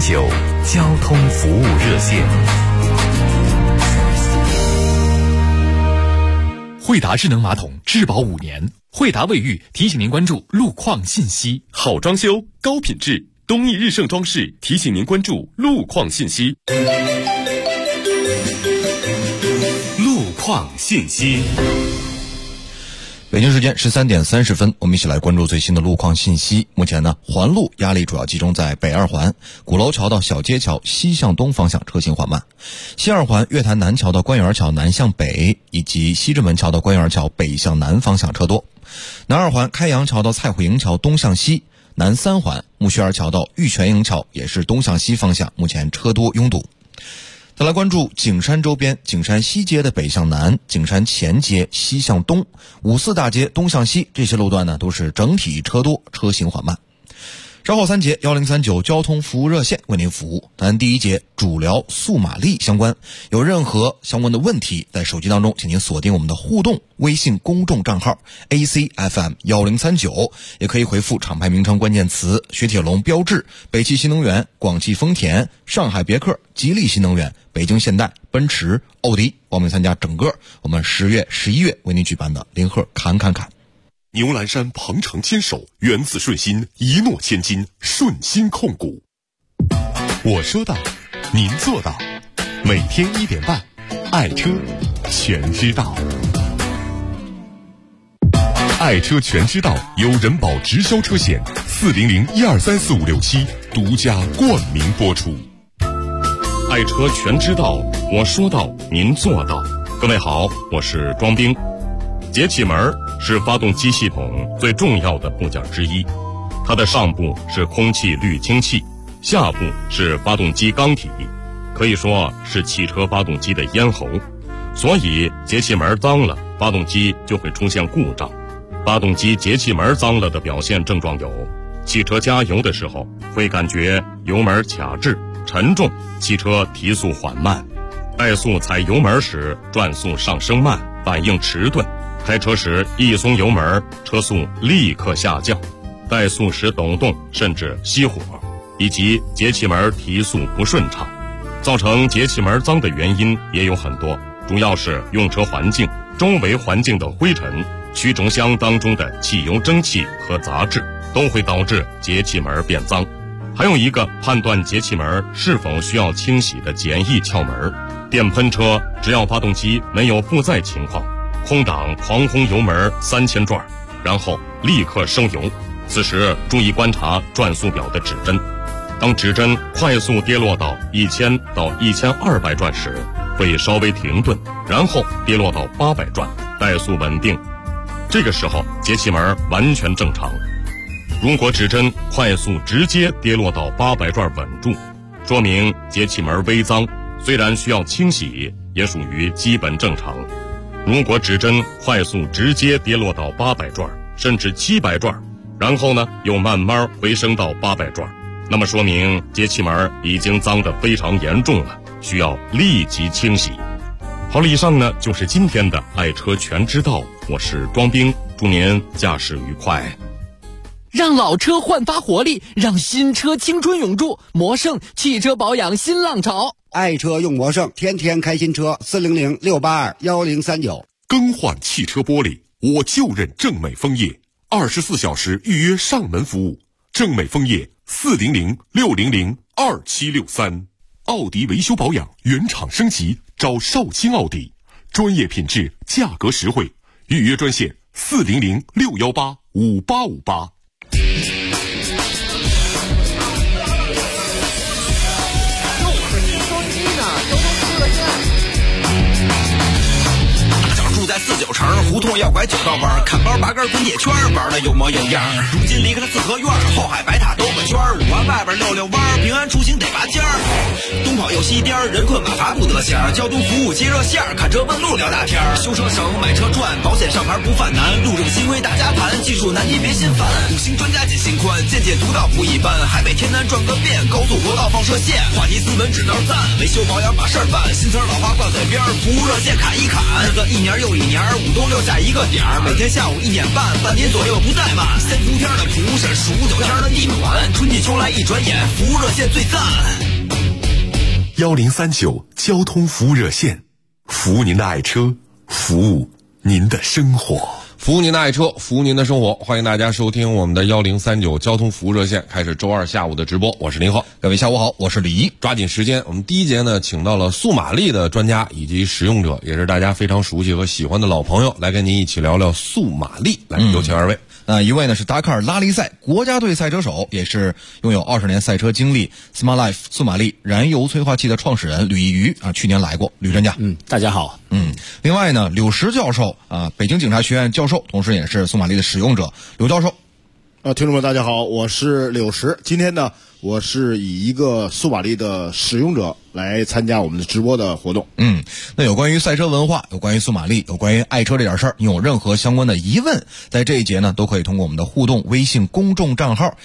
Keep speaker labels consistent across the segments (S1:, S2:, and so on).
S1: 9交通服务热线。惠达智能马桶质保5年，惠达卫浴提醒您关注路况信息。
S2: 好装修，高品质，东义日盛装饰提醒您关注路况信息。路况信息。
S3: 北京时间13点30分，我们一起来关注最新的路况信息。目前呢，环路压力主要集中在北2环鼓楼桥到小街桥西向东方向车行缓慢，西2环月坛南桥到官园桥南向北，以及西直门桥到官园桥北向南方向车多。南2环开阳桥到蔡慧营桥东向西，南3环木樨园桥到玉泉营桥也是东向西方向，目前车多拥堵。再来关注景山周边，景山西街的北向南，景山前街西向东，5四大街东向西，这些路段呢都是整体车多，车行缓慢。稍后3节1039交通服务热线为您服务。咱第1节主聊速马力相关，有任何相关的问题，在手机当中请您锁定我们的互动微信公众账号 ACFM1039，也可以回复厂牌名称关键词雪铁龙、标致、北汽新能源、广汽丰田、上海别克、吉利新能源、北京现代、奔驰、奥迪，报名参加整个我们10月、11月为您举办的林鹤侃。
S2: 牛栏山鹏程牵手，源自顺心，一诺千金，顺心控股。我说到，您做到。每天1点半，爱车全知道。爱车全知道由人保直销车险400123456独家冠名播出。爱车全知道，我说到，您做到。各位好，我是庄兵。节气门是发动机系统最重要的部件之一，它的上部是空气滤清器，下部是发动机缸体，可以说是汽车发动机的咽喉。所以节气门脏了，发动机就会出现故障。发动机节气门脏了的表现症状有：汽车加油的时候会感觉油门卡滞、沉重，汽车提速缓慢；怠速踩油门时转速上升慢，反应迟钝；开车时一松油门，车速立刻下降；怠速时抖动甚至熄火；以及节气门提速不顺畅。造成节气门脏的原因也有很多，主要是用车环境、周围环境的灰尘、驱虫箱当中的汽油蒸汽和杂质，都会导致节气门变脏。还有一个判断节气门是否需要清洗的简易窍门：电喷车只要发动机没有负载情况，空档狂轰油门3000转，然后立刻收油。此时注意观察转速表的指针，当指针快速跌落到1000到1200转时，会稍微停顿，然后跌落到800转，怠速稳定。这个时候节气门完全正常。如果指针快速直接跌落到800转稳住，说明节气门微脏，虽然需要清洗，也属于基本正常。如果指针快速直接跌落到800转甚至700转，然后呢又慢慢回升到800转，那么说明节气门已经脏得非常严重了，需要立即清洗。好了，以上呢就是今天的爱车全知道，我是庄兵，祝您驾驶愉快。
S4: 让老车焕发活力，让新车青春永驻。魔胜汽车保养新浪潮，
S5: 爱车用魔胜，天天开新车。400-682-1039。
S2: 更换汽车玻璃，我就认正美枫叶，24小时预约上门服务。正美枫叶400-600-2763。奥迪维修保养原厂升级，找绍兴奥迪，专业品质，价格实惠。预约专线400-618-5858。
S6: 住在49城，胡同要拐9道弯，看包拔根滚铁圈，玩的有模有样。如今离开了四合院，后海白塔兜个圈，5环外边溜溜弯，平安出行得拔尖儿。东跑又西颠，人困马乏不得闲，交通服务接热线，看车问路聊大天。修车省，买车赚，保险上牌不犯难，路上新规大家谈，技术难题别心烦。5星专家解心宽，见解独到不一般，海北天南转个遍，高速国道放热线，话题新闻指导站，维修保养把事儿办，新车老化挂嘴边，服务热线砍一砍，日子一年又一年，舞动留下一个点儿，每天下午1点半，半年左右不怠慢，先伏天的蒲扇，数9天的地暖，春季秋来一转眼，服务热线最赞。
S2: 1039交通服务热线，服务您的爱车，服务您的生活。
S7: 服务您的爱车，服务您的生活，欢迎大家收听我们的1039交通服务热线，开始周二下午的直播。我是林浩，
S3: 各位下午好，我是李怡。
S7: 抓紧时间，我们第一节呢，请到了速马力的专家以及使用者，也是大家非常熟悉和喜欢的老朋友，来跟您一起聊聊速马力。来，有请二位。
S3: 一位呢是达喀尔拉力赛国家队赛车手，也是拥有20年赛车经历 Smart Life 速马力燃油催化器的创始人吕一瑜啊，去年来过，吕专家。
S4: 大家好。
S3: 另外呢，柳石教授啊，北京警察学院教授，同时也是速马力的使用者，刘教授。
S8: 听众们大家好，我是柳石。今天呢，我是以一个速马力的使用者来参加我们的直播的活动。
S3: 那有关于赛车文化，有关于速马力，有关于爱车这点事儿，你有任何相关的疑问，在这一节呢，都可以通过我们的互动微信公众账号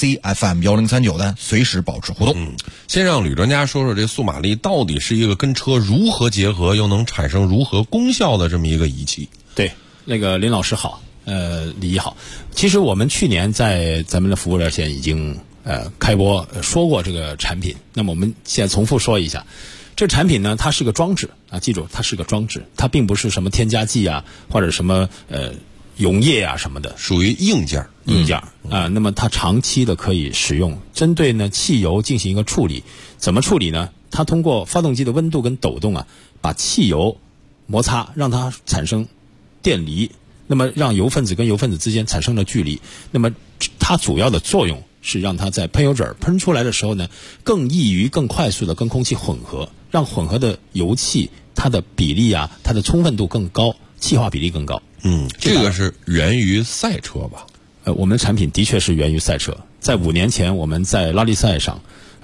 S3: ACFM1039 的随时保持互动。
S7: 先让吕专家说说这速马力到底是一个跟车如何结合，又能产生如何功效的这么一个仪器。
S9: 对，那个林老师好。李一好，其实我们去年在咱们的服务热线已经开播说过这个产品，那么我们现在重复说一下，这产品呢，它是个装置啊，记住它是个装置，它并不是什么添加剂啊或者什么溶液啊什么的，
S7: 属于硬件
S9: 啊。那么它长期的可以使用，针对呢汽油进行一个处理，怎么处理呢？它通过发动机的温度跟抖动啊，把汽油摩擦，让它产生电离。那么让油分子跟油分子之间产生了距离，那么它主要的作用是让它在喷油嘴喷出来的时候呢，更易于更快速的跟空气混合，让混合的油气它的比例啊，它的充分度更高，气化比例更高。
S7: 这个是源于赛车吧？
S9: 我们的产品的确是源于赛车，在5年前我们在拉力赛上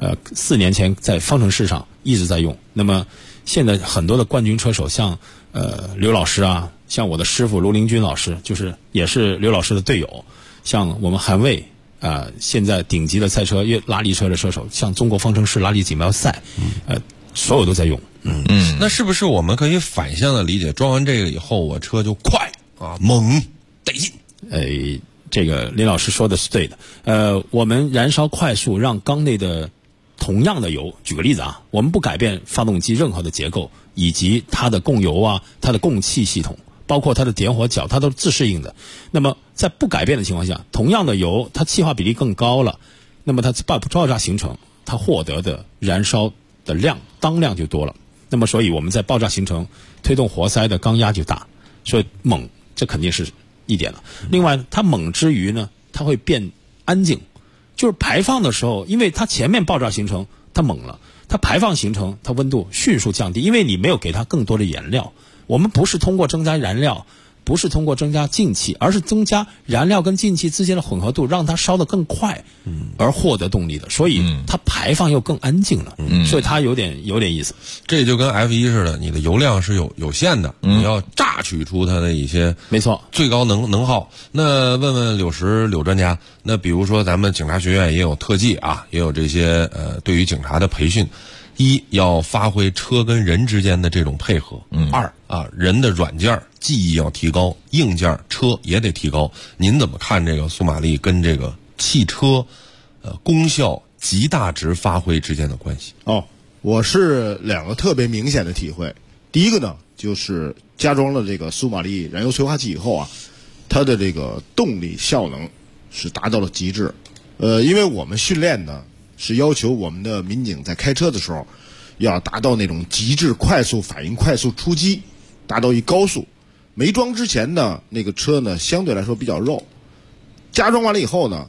S9: ，4年前在方程式上一直在用。那么现在很多的冠军车手，像刘老师啊，像我的师傅卢林军老师，就是也是刘老师的队友，像我们韩卫现在顶级的赛车拉力车的车手，像中国方程式拉力锦标赛，所有都在用。
S7: 那是不是我们可以反向的理解，装完这个以后我车就快啊，猛得劲？
S9: 这个林老师说的是对的。我们燃烧快速，让缸内的同样的油，举个例子啊，我们不改变发动机任何的结构，以及它的供油啊，它的供气系统，包括它的点火角，它都是自适应的。那么在不改变的情况下，同样的油，它气化比例更高了，那么它爆炸形成，它获得的燃烧的量当量就多了。那么所以我们在爆炸形成推动活塞的缸压就大，所以猛，这肯定是一点了。另外它猛之余呢，它会变安静，就是排放的时候，因为它前面爆炸形成它猛了，它排放形成它温度迅速降低，因为你没有给它更多的燃料。我们不是通过增加燃料，不是通过增加进气，而是增加燃料跟进气之间的混合度，让它烧得更快，而获得动力的。所以它排放又更安静了，所以它有点意思。
S7: 这就跟 F1 似的，你的油量是有限的，你要榨取出它的一些
S9: 没错
S7: 最高能耗。那问问柳专家，那比如说咱们警察学院也有特技啊，也有这些对于警察的培训。一要发挥车跟人之间的这种配合，二人的软件技艺要提高，硬件车也得提高。您怎么看这个速马力跟这个汽车功效极大值发挥之间的关系？
S8: 我是2个特别明显的体会。第一个呢，就是加装了这个速马力燃油催化器以后啊，它的这个动力效能是达到了极致。因为我们训练呢是要求我们的民警在开车的时候要达到那种极致快速反应、快速出击，达到一高速。没装之前呢，那个车呢相对来说比较肉，加装完了以后呢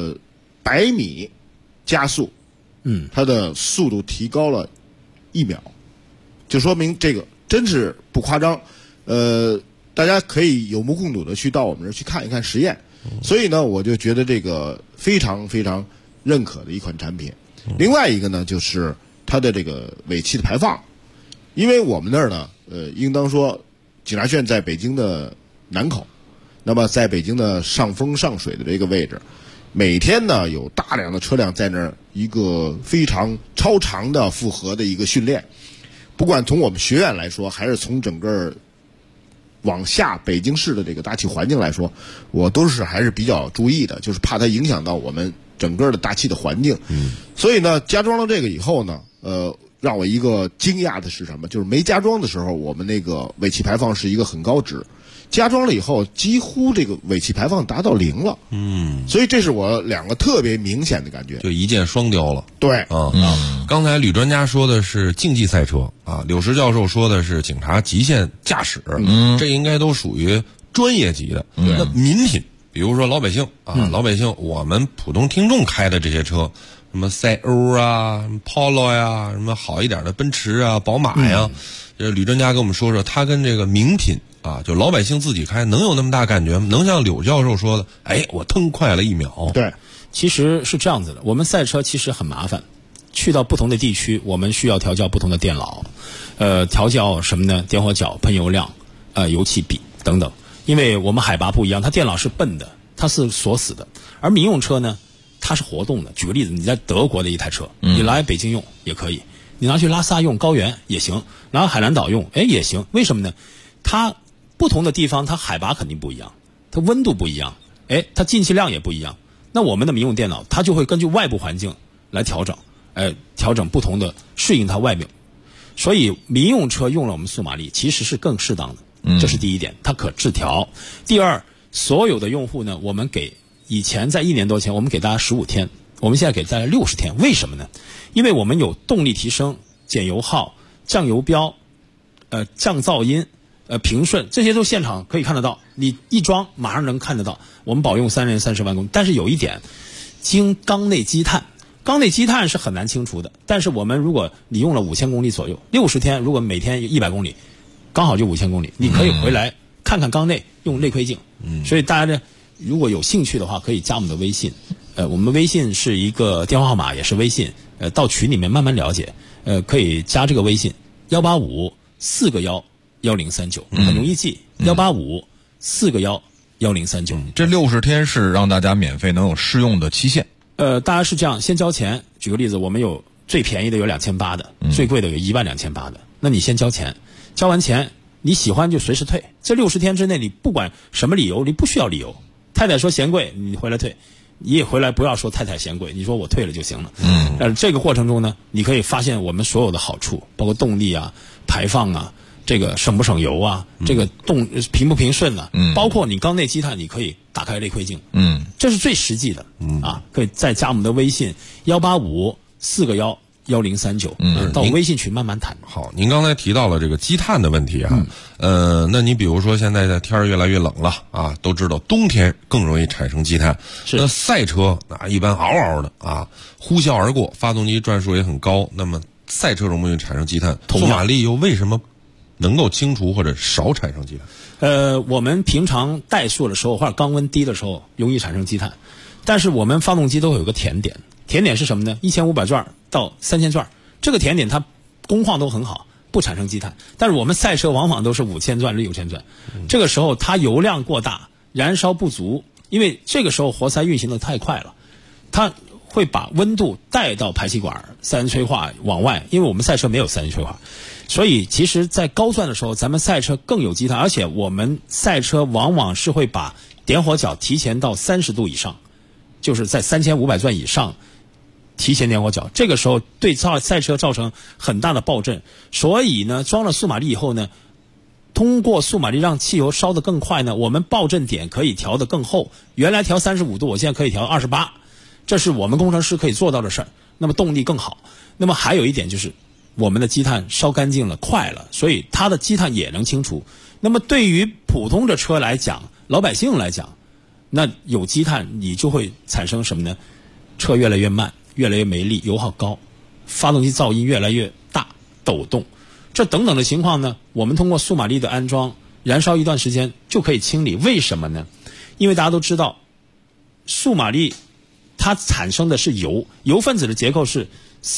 S8: ，100米加速，它的速度提高了1秒，就说明这个真是不夸张。大家可以有目共睹的去到我们这儿去看一看实验。所以呢，我就觉得这个非常非常认可的一款产品。另外一个呢，就是它的这个尾气的排放，因为我们那儿呢，应当说警察学院在北京的南口，那么在北京的上风上水的这个位置， 每天呢有大量的车辆在那儿一个非常超长的负荷的一个训练。不管从我们学院来说，还是从整个往下北京市的这个大气环境来说，我都是还是比较注意的，就是怕它影响到我们整个的大气的环境。所以呢，加装了这个以后呢，让我一个惊讶的是什么？就是没加装的时候，我们那个尾气排放是一个很高值。加装了以后，几乎这个尾气排放达到0了。所以这是我两个特别明显的感觉，
S7: 就一箭双雕了。
S8: 对，
S7: 刚才吕专家说的是竞技赛车啊，柳石教授说的是警察极限驾驶，这应该都属于专业级的。那民品，比如说老百姓啊，老百姓我们普通听众开的这些车，什么赛欧啊、什么 Polo 呀、什么好一点的奔驰啊、宝马呀，这吕专家跟我们说说，他跟这个名品啊，就老百姓自己开，能有那么大感觉吗？能像柳教授说的，哎，我腾快了1秒？
S9: 对，其实是这样子的。我们赛车其实很麻烦，去到不同的地区，我们需要调教不同的电脑，调教什么呢？点火角、喷油量、油气比等等。因为我们海拔不一样，它电脑是笨的，它是锁死的。而民用车呢，它是活动的。举个例子，你在德国的一台车，你来北京用也可以，你拿去拉萨用高原也行，拿海南岛用，也行。为什么呢？它不同的地方，它海拔肯定不一样，它温度不一样，它进气量也不一样。那我们的民用电脑，它就会根据外部环境来调整，调整不同的适应它外面。所以民用车用了我们速马力，其实是更适当的，这是第一点，它可自调。第二，所有的用户呢，我们给以前在1年多前，我们给大家15天，我们现在给大家60天。为什么呢？因为我们有动力提升、减油耗、降油标、降噪音。平顺，这些都现场可以看得到，你一装马上能看得到。我们保用3年30万公里，但是有一点，经缸内积碳，缸内积碳是很难清除的。但是我们如果你用了5000公里左右，60天，如果每天100公里，刚好就5000公里，你可以回来看看缸内，用内窥镜。所以大家呢，如果有兴趣的话，可以加我们的微信。我们微信是一个电话号码，也是微信。到群里面慢慢了解。可以加这个微信185-4个1。1039很容易记，185-4个1039。
S3: 这60天是让大家免费能有试用的期限。
S9: 大家是这样，先交钱。举个例子，我们有最便宜的有2800的，最贵的有12800的。那你先交钱，交完钱你喜欢就随时退。这60天之内，你不管什么理由，你不需要理由。太太说嫌贵，你回来退。你也回来不要说太太嫌贵，你说我退了就行了。这个过程中呢，你可以发现我们所有的好处，包括动力啊、排放啊。这个省不省油啊？这个平不平顺啊？包括你缸内积碳，你可以打开内窥镜。这是最实际的。可以再加我们的微信185-4个1039。到微信群慢慢谈。
S7: 好，您刚才提到了这个积碳的问题啊。那你比如说现在的天儿越来越冷了啊，都知道冬天更容易产生积碳。那赛车啊，一般嗷嗷的啊，呼啸而过，发动机转速也很高。那么赛车容不容易产生积碳？速马力又为什么能够清除或者少产生积碳？
S9: 我们平常怠速的时候或者缸温低的时候容易产生积碳，但是我们发动机都会有个甜点，甜点是什么呢？1500转到3000转，这个甜点它工况都很好，不产生积碳。但是我们赛车往往都是5000转、6000转，这个时候它油量过大，燃烧不足，因为这个时候活塞运行的太快了，它会把温度带到排气管，三元催化往外，因为我们赛车没有三元催化。所以其实在高转的时候，咱们赛车更有积碳，而且我们赛车往往是会把点火角提前到30度以上，就是在3500转以上提前点火角，这个时候对赛车造成很大的爆震。所以呢，装了速马力以后呢，通过速马力让汽油烧得更快呢，我们爆震点可以调得更厚，原来调35度，我现在可以调28，这是我们工程师可以做到的事儿。那么动力更好。那么还有一点就是我们的积碳烧干净了，快了，所以它的积碳也能清除。那么对于普通的车来讲，老百姓来讲，那有积碳你就会产生什么呢？车越来越慢，越来越没力，油耗高，发动机噪音越来越大，抖动，这等等的情况呢，我们通过速马力的安装，燃烧一段时间就可以清理。为什么呢？因为大家都知道，速马力它产生的是油，油分子的结构是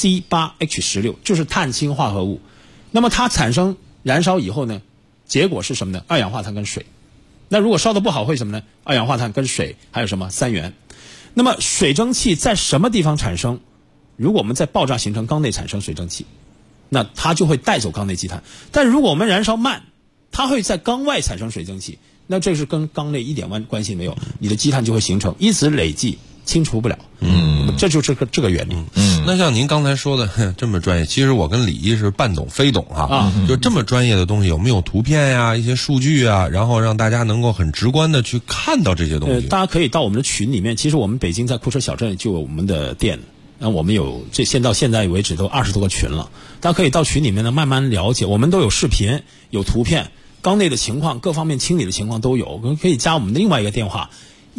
S9: C8H16， 就是碳氢化合物。那么它产生燃烧以后呢，结果是什么呢？二氧化碳跟水。那如果烧得不好会什么呢？二氧化碳跟水还有什么？三元。 那么水蒸气在什么地方产生？如果我们在爆炸形成缸内产生水蒸气，那它就会带走缸内积碳。但如果我们燃烧慢，它会在缸外产生水蒸气，那这是跟缸内一点关系没有，你的积碳就会形成，一直累积，清除不了。这就是这个原理。
S7: 那像您刚才说的这么专业，其实我跟李毅是半懂非懂啊。就这么专业的东西，有没有图片呀、一些数据啊，然后让大家能够很直观的去看到这些东西？
S9: 大家可以到我们的群里面，其实我们北京在库车小镇就有我们的店。那我们有到现在为止都20多个群了，大家可以到群里面呢慢慢了解，我们都有视频、有图片，缸内的情况、各方面清理的情况都有，可以加我们的另外一个电话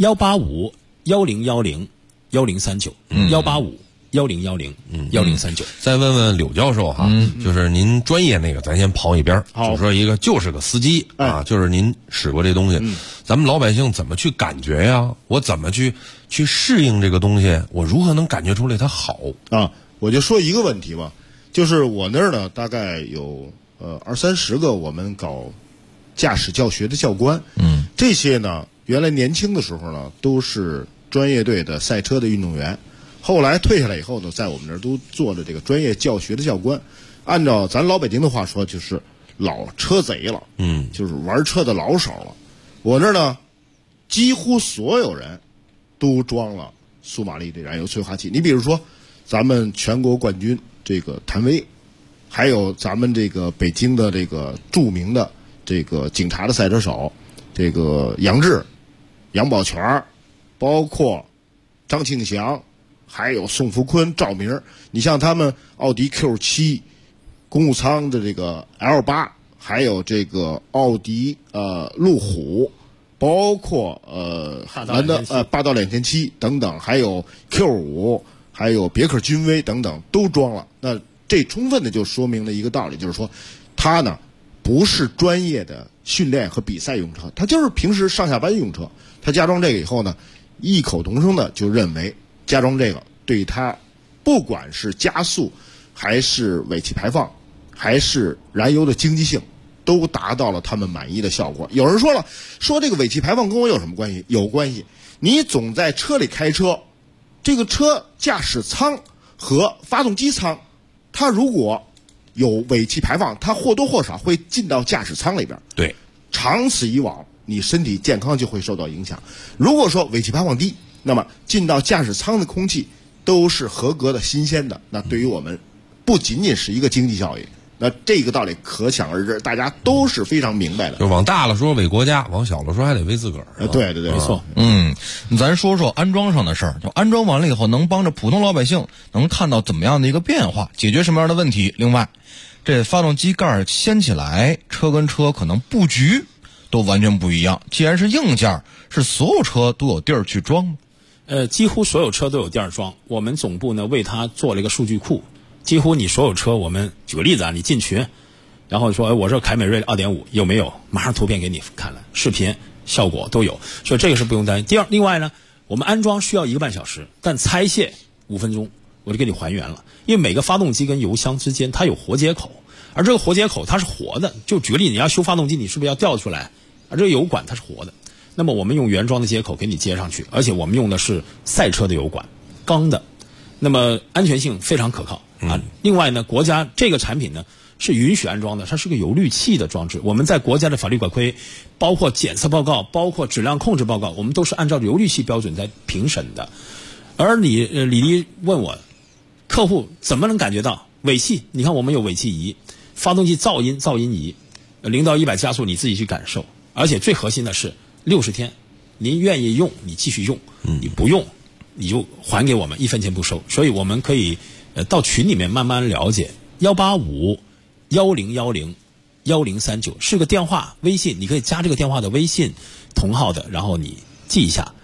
S9: 185-1010-1039，185-1010-1039。
S7: 再问问柳教授哈，就是您专业那个，咱先刨一边，就说一个就是个司机啊，就是您使过这东西，咱们老百姓怎么去感觉呀？我怎么去适应这个东西？我如何能感觉出来它好
S8: 啊？我就说一个问题吧，就是我那儿呢，大概有20-30个我们搞驾驶教学的教官，这些呢，原来年轻的时候呢，都是专业队的赛车的运动员，后来退下来以后呢，在我们这儿都做了这个专业教学的教官。按照咱老北京的话说，就是老车贼了，就是玩车的老手了。我那儿呢，几乎所有人都装了苏马力的燃油催化器。你比如说，咱们全国冠军这个谭威，还有咱们这个北京的这个著名的这个警察的赛车手，这个杨志、杨宝全，包括张庆祥，还有宋福坤、赵明，你像他们奥迪 Q7 公务舱的这个 L8， 还有这个奥迪路虎，包括霸道2007等等，还有 Q5， 还有别克君威等等都装了。那这充分的就说明了一个道理，就是说他呢不是专业的训练和比赛用车，他就是平时上下班用车。他加装这个以后呢，异口同声的就认为加装这个对他不管是加速还是尾气排放还是燃油的经济性都达到了他们满意的效果。有人说了，说这个尾气排放跟我有什么关系？有关系。你总在车里开车，这个车驾驶舱和发动机舱，它如果有尾气排放，它或多或少会进到驾驶舱里边。
S7: 对，
S8: 长此以往，你身体健康就会受到影响。如果说尾气排放低，那么进到驾驶舱的空气都是合格的、新鲜的，那对于我们不仅仅是一个经济效益，那这个道理可想而知，大家都是非常明白的。
S7: 就往大了说为国家，往小了说还得为自个儿。
S8: 对对对，
S9: 没错。
S3: 咱说说安装上的事儿，就安装完了以后，能帮着普通老百姓能看到怎么样的一个变化，解决什么样的问题。另外，这发动机盖掀起来，车跟车可能布局都完全不一样。既然是硬件，是所有车都有地儿去装吗？
S9: 几乎所有车都有地儿装。我们总部呢为它做了一个数据库，几乎你所有车，我们举个例子啊，你进群，然后说我这凯美瑞 2.5 有没有，马上图片给你看了，视频效果都有，所以这个是不用担心。另外呢，我们安装需要1个半小时，但拆卸5分钟我就给你还原了。因为每个发动机跟油箱之间它有活接口，而这个活接口它是活的。就举个例子，你要修发动机，你是不是要调出来？而这个油管它是活的，那么我们用原装的接口给你接上去，而且我们用的是赛车的油管，钢的，那么安全性非常可靠啊。另外呢，国家这个产品呢是允许安装的，它是个油滤器的装置。我们在国家的法律法规，包括检测报告，包括质量控制报告，我们都是按照油滤器标准在评审的。而李丽问我，客户怎么能感觉到尾气？你看我们有尾气仪，发动机噪音仪，0到100加速你自己去感受。而且最核心的是60天，您愿意用你继续用，你不用你就还给我们，1分钱不收。所以我们可以到群里面慢慢了解。185-1010-1039是个电话，微信你可以加这个电话的微信同号的，然后你记一下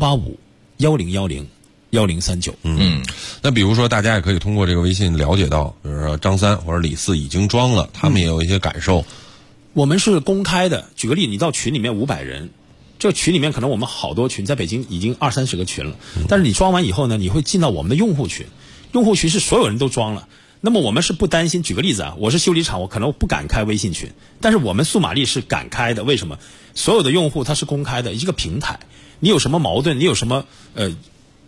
S9: 185-1010-1039。
S7: 那比如说大家也可以通过这个微信了解到，比如说张三或者李四已经装了，他们也有一些感受。
S9: 我们是公开的，举个例，你到群里面500人，这个群里面可能我们好多群，在北京已经20-30个群了，但是你装完以后呢，你会进到我们的用户群，用户群是所有人都装了。那么我们是不担心，举个例子啊，我是修理厂，我可能不敢开微信群，但是我们苏马力是敢开的。为什么？所有的用户它是公开的一个平台，你有什么矛盾，你有什么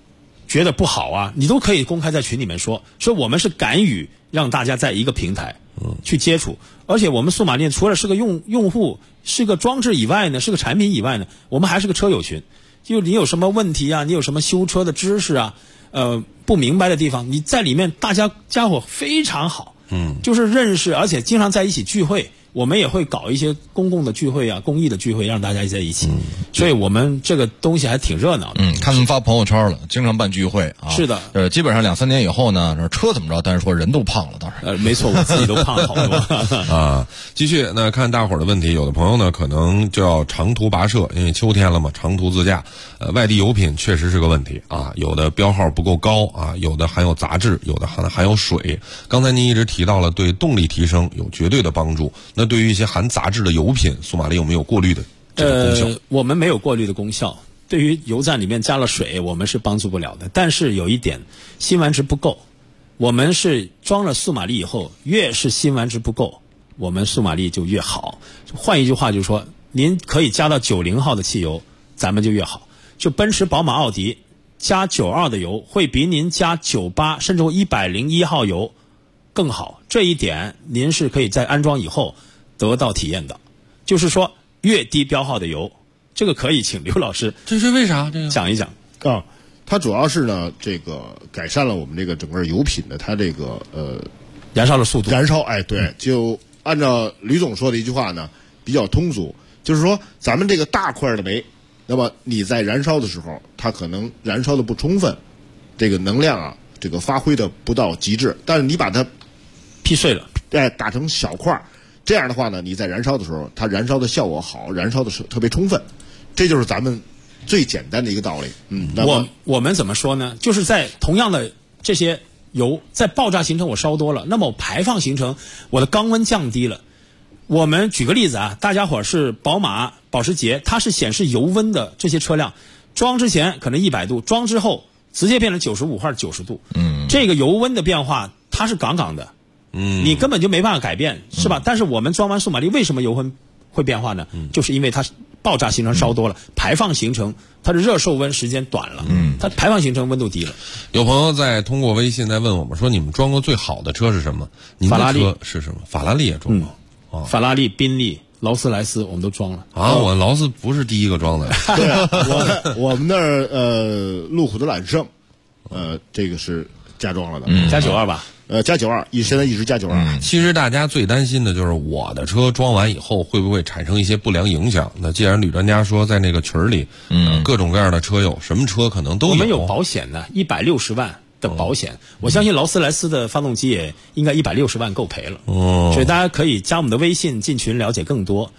S9: 觉得不好啊，你都可以公开在群里面说我们是敢于让大家在一个平台去接触，而且我们数码链除了是个用户是个装置以外呢，是个产品以外呢，我们还是个车友群。就你有什么问题啊，你有什么修车的知识啊，不明白的地方，你在里面大家伙非常好，就是认识，而且经常在一起聚会。我们也会搞一些公共的聚会啊，公益的聚会，让大家在一起。所以我们这个东西还挺热闹的。
S3: 看他们发朋友圈了，经常办聚会啊。
S9: 是的。
S3: 基本上2-3年以后呢，车怎么着？但是说人都胖了，当然。
S9: 没错，我自己都胖了好多
S7: 啊。继续，那看大伙儿的问题，有的朋友呢可能就要长途跋涉，因为秋天了嘛，长途自驾。外地油品确实是个问题啊，有的标号不够高啊，有的含有杂质，有的含有水。刚才您一直提到了对动力提升有绝对的帮助。那对于一些含杂质的油品，苏玛丽有没有过滤的这个功效？
S9: 我们没有过滤的功效。对于油站里面加了水，我们是帮助不了的。但是有一点，辛烷值不够。我们是装了苏玛丽以后，越是辛烷值不够，我们苏玛丽就越好。换一句话就是说，您可以加到90号的汽油，咱们就越好。就奔驰、宝马、奥迪加92的油，会比您加98甚至101号油更好。这一点您是可以在安装以后得到体验的。就是说越低标号的油，这个可以请刘老师，
S7: 这是为啥？这个
S9: 讲一讲
S8: 啊。它主要是呢，这个改善了我们这个整个油品的它这个
S9: 燃烧的速度。
S8: 对，就按照吕总说的一句话呢，比较通俗，就是说咱们这个大块的煤，那么你在燃烧的时候，它可能燃烧的不充分，这个能量啊，这个发挥的不到极致。但是你把它
S9: 劈碎了，
S8: 打成小块，这样的话呢，你在燃烧的时候，它燃烧的效果好，燃烧的特别充分。这就是咱们最简单的一个道理。
S9: 我们怎么说呢？就是在同样的这些油在爆炸形成我烧多了，那么我排放形成我的缸温降低了。我们举个例子啊，大家伙是宝马、保时捷，它是显示油温的这些车辆，装之前可能100度，装之后直接变成95或者90度。这个油温的变化它是杠杠的，你根本就没办法改变，是吧？但是我们装完数码力，为什么油温会变化呢？就是因为它爆炸形成烧多了，排放形成它的热受温时间短了，它排放形成温度低了。
S7: 有朋友在通过微信在问我们说，你们装过最好的车是什么？您的车是什么？法拉利也装过。
S9: 法拉利、宾利、劳斯莱斯我们都装了
S7: 啊。我劳斯不是第一个装的。
S8: 对，我们那儿路虎的揽胜，这个是加装了的，
S9: 加92吧。
S8: 加92，现在一直加92。
S7: 其实大家最担心的就是我的车装完以后会不会产生一些不良影响？那既然吕专家说在那个群里，各种各样的车友，什么车可能都有。
S9: 我们有保险的，160万的保险。我相信劳斯莱斯的发动机也应该160万够赔了。所以大家可以加我们的微信进群了解更多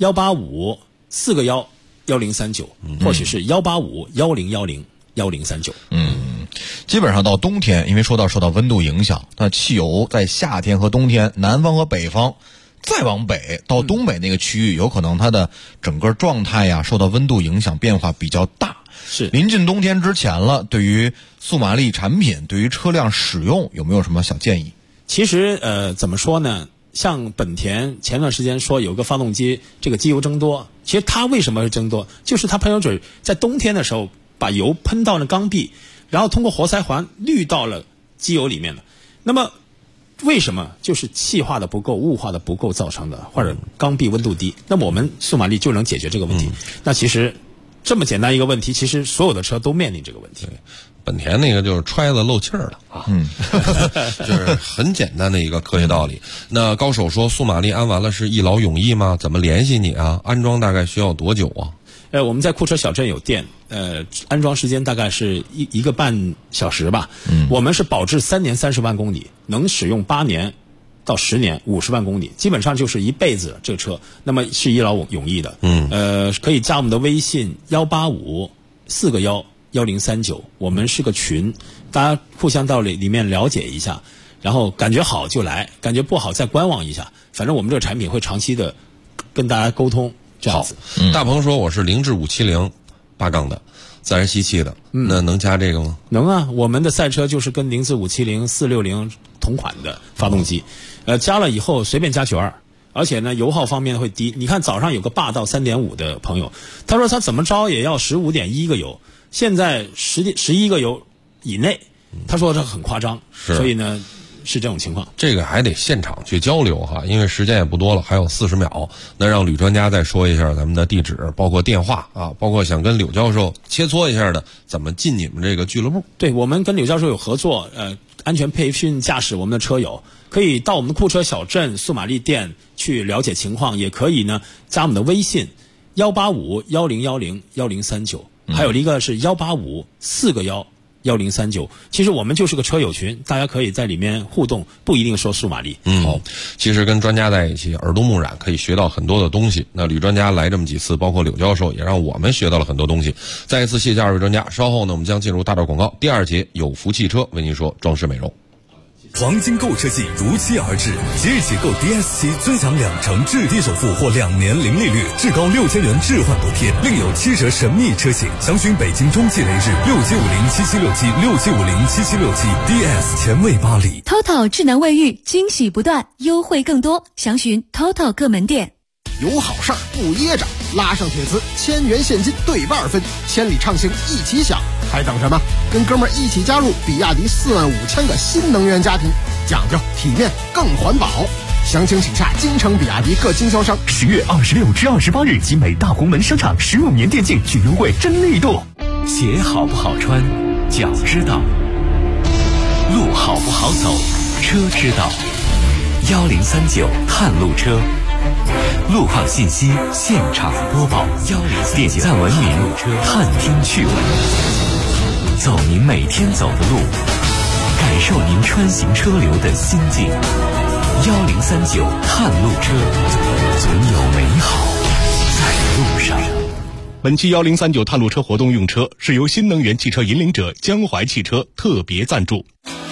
S9: ，185-4个1 1039，或许是185-1010-1039。
S3: 基本上到冬天，因为受到温度影响，那汽油在夏天和冬天，南方和北方，再往北到东北那个区域，有可能它的整个状态呀受到温度影响变化比较大。
S9: 是
S3: 临近冬天之前了，对于速马力产品，对于车辆使用有没有什么小建议？
S9: 其实怎么说呢？像本田前段时间说有个发动机这个机油增多，其实它为什么会增多？就是它喷油嘴在冬天的时候把油喷到了缸壁，然后通过活塞环滤到了机油里面了。那么为什么？就是气化的不够、雾化的不够造成的，或者缸壁温度低。那么我们速马力就能解决这个问题。那其实这么简单一个问题，其实所有的车都面临这个问题。
S7: 本田那个就是揣子漏气儿了啊，就是很简单的一个科学道理。那高手说速马力安完了是一劳永逸吗？怎么联系你啊？安装大概需要多久啊？
S9: 我们在库车小镇有店，安装时间大概是一个半小时吧。我们是保质3年30万公里，能使用8年到10年50万公里，基本上就是一辈子这个车。那么是一劳永逸的。可以加我们的微信185-4个1 1039，我们是个群，大家互相到里面了解一下，然后感觉好就来，感觉不好再观望一下。反正我们这个产品会长期的跟大家沟通。这样子。
S7: 大鹏说我是凌志570 8缸的自然吸气的，那能加这个吗？
S9: 能啊，我们的赛车就是跟凌志570、460同款的发动机，加了以后随便加92，而且呢油耗方面会低。你看早上有个霸道 3.5 的朋友，他说他怎么着也要15.1个油，现在11个油以内。他说这很夸张，所以呢是这种情况。
S7: 这个还得现场去交流哈，因为时间也不多了，还有40秒。那让吕专家再说一下咱们的地址，包括电话啊，包括想跟柳教授切磋一下的，怎么进你们这个俱乐部？
S9: 对，我们跟柳教授有合作，安全培训驾驶我们的车友可以到我们的库车小镇速马力店去了解情况，也可以呢加我们的微信18510101039，还有一个是18541101039。其实我们就是个车友群，大家可以在里面互动，不一定说数码力。
S7: 好，其实跟专家在一起，耳濡目染，可以学到很多的东西。那吕专家来这么几次，包括柳教授，也让我们学到了很多东西。再一次谢谢2位专家。稍后呢，我们将进入大段广告，第2节有福汽车为您说装饰美容。
S10: 黄金购车季如期而至，即日起购 DS7 尊享2成置地首付或2年零利率，至高6000元置换补贴，另有7折神秘车型。详询北京中汽雷日6750776767507767 前卫巴黎。
S11: TOTO 智能卫浴惊喜不断，优惠更多，详询 TOTO 各门店。
S12: 有好事儿不噎着，拉上铁丝，1000元现金对半分，千里畅行一起享，还等什么？跟哥们儿一起加入比亚迪45000个新能源家庭，讲究体面更环保。详情请下京城比亚迪各经销商。
S13: 10月26至28日，集美大红门商场15年电竞具优惠真力度。鞋好不好穿，脚知道；路好不好走，车知道。1039探路车。路况信息现场播报，点赞文明，探听趣闻，走您每天走的路，感受您穿行车流的心境。1039探路车，总有美好在路上。
S14: 本期1039探路车活动用车是由新能源汽车引领者江淮汽车特别赞助。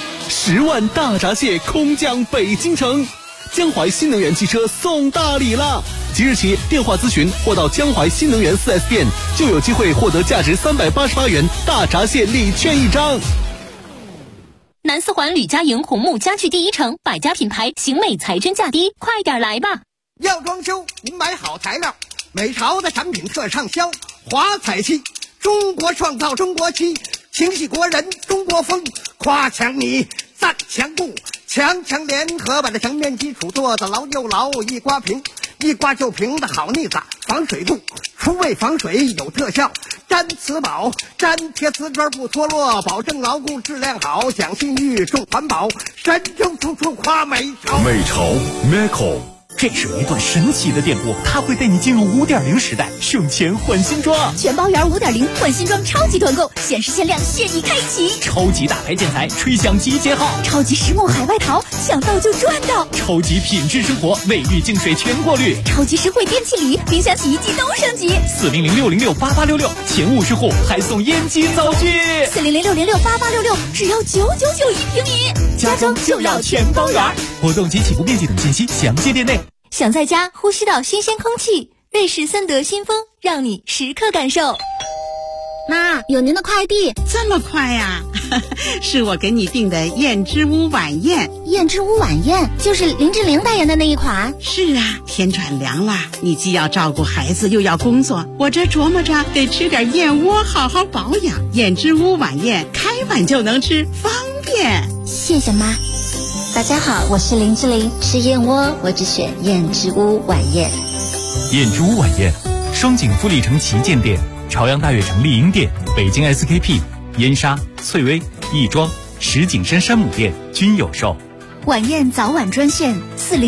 S15: 10万大闸蟹空降北京城。江淮新能源汽车送大礼了！即日起电话咨询或到江淮新能源 4S 店，就有机会获得价值388元大闸蟹礼券1张。
S16: 南四环吕家营红木家具第一城，百家品牌，型美才真价低，快点来吧！
S17: 要装修，您买好材料，美朝的产品特畅销，华彩漆，中国创造中国漆，情系国人中国风，夸墙泥，赞墙布。强联合把这墙面基础做得牢又牢，一刮平，一刮就平的好腻子，防水度，除味防水有特效，粘瓷宝，粘贴瓷砖不脱落，保证牢固质量好，讲信誉重环保，神州处处夸美朝。
S10: 美朝 Meco。
S13: 这是一段神奇的电波，它会带你进入5.0时代，省钱换新装。
S11: 全包圆5.0换新装超级团购，限时限量现已开启。
S13: 超级大牌建材，吹响集结号。
S11: 超级实木海外淘，想到就赚到。
S13: 超级品质生活，卫浴净水全过滤。
S11: 超级实惠电器礼，冰箱洗衣机都升级。
S13: 400-606-8866，前50户还送烟机灶具。
S11: 400-606-8866，只要999一平米。
S13: 家装就要全包圆。活动及起步面积等信息详见店内。
S11: 想在家呼吸到新鲜空气，瑞士森德新风让你时刻感受。
S18: 妈，有您的快递。
S19: 这么快呀？是我给你订的燕之屋晚宴。
S18: 燕之屋晚宴就是林志玲代言的那一款。
S19: 是啊，天转凉了，你既要照顾孩子又要工作，我这琢磨着得吃点燕窝好好保养。燕之屋晚宴开碗就能吃，方便。
S18: 谢谢妈。大家好，我是林志玲，吃燕窝我只选燕之屋晚宴。
S13: 燕之屋晚宴，双井富力城旗舰店、朝阳大悦城丽婴店、北京 SKP、燕莎、翠微、亦庄、石景山山姆店均有售。
S11: 晚宴早晚专线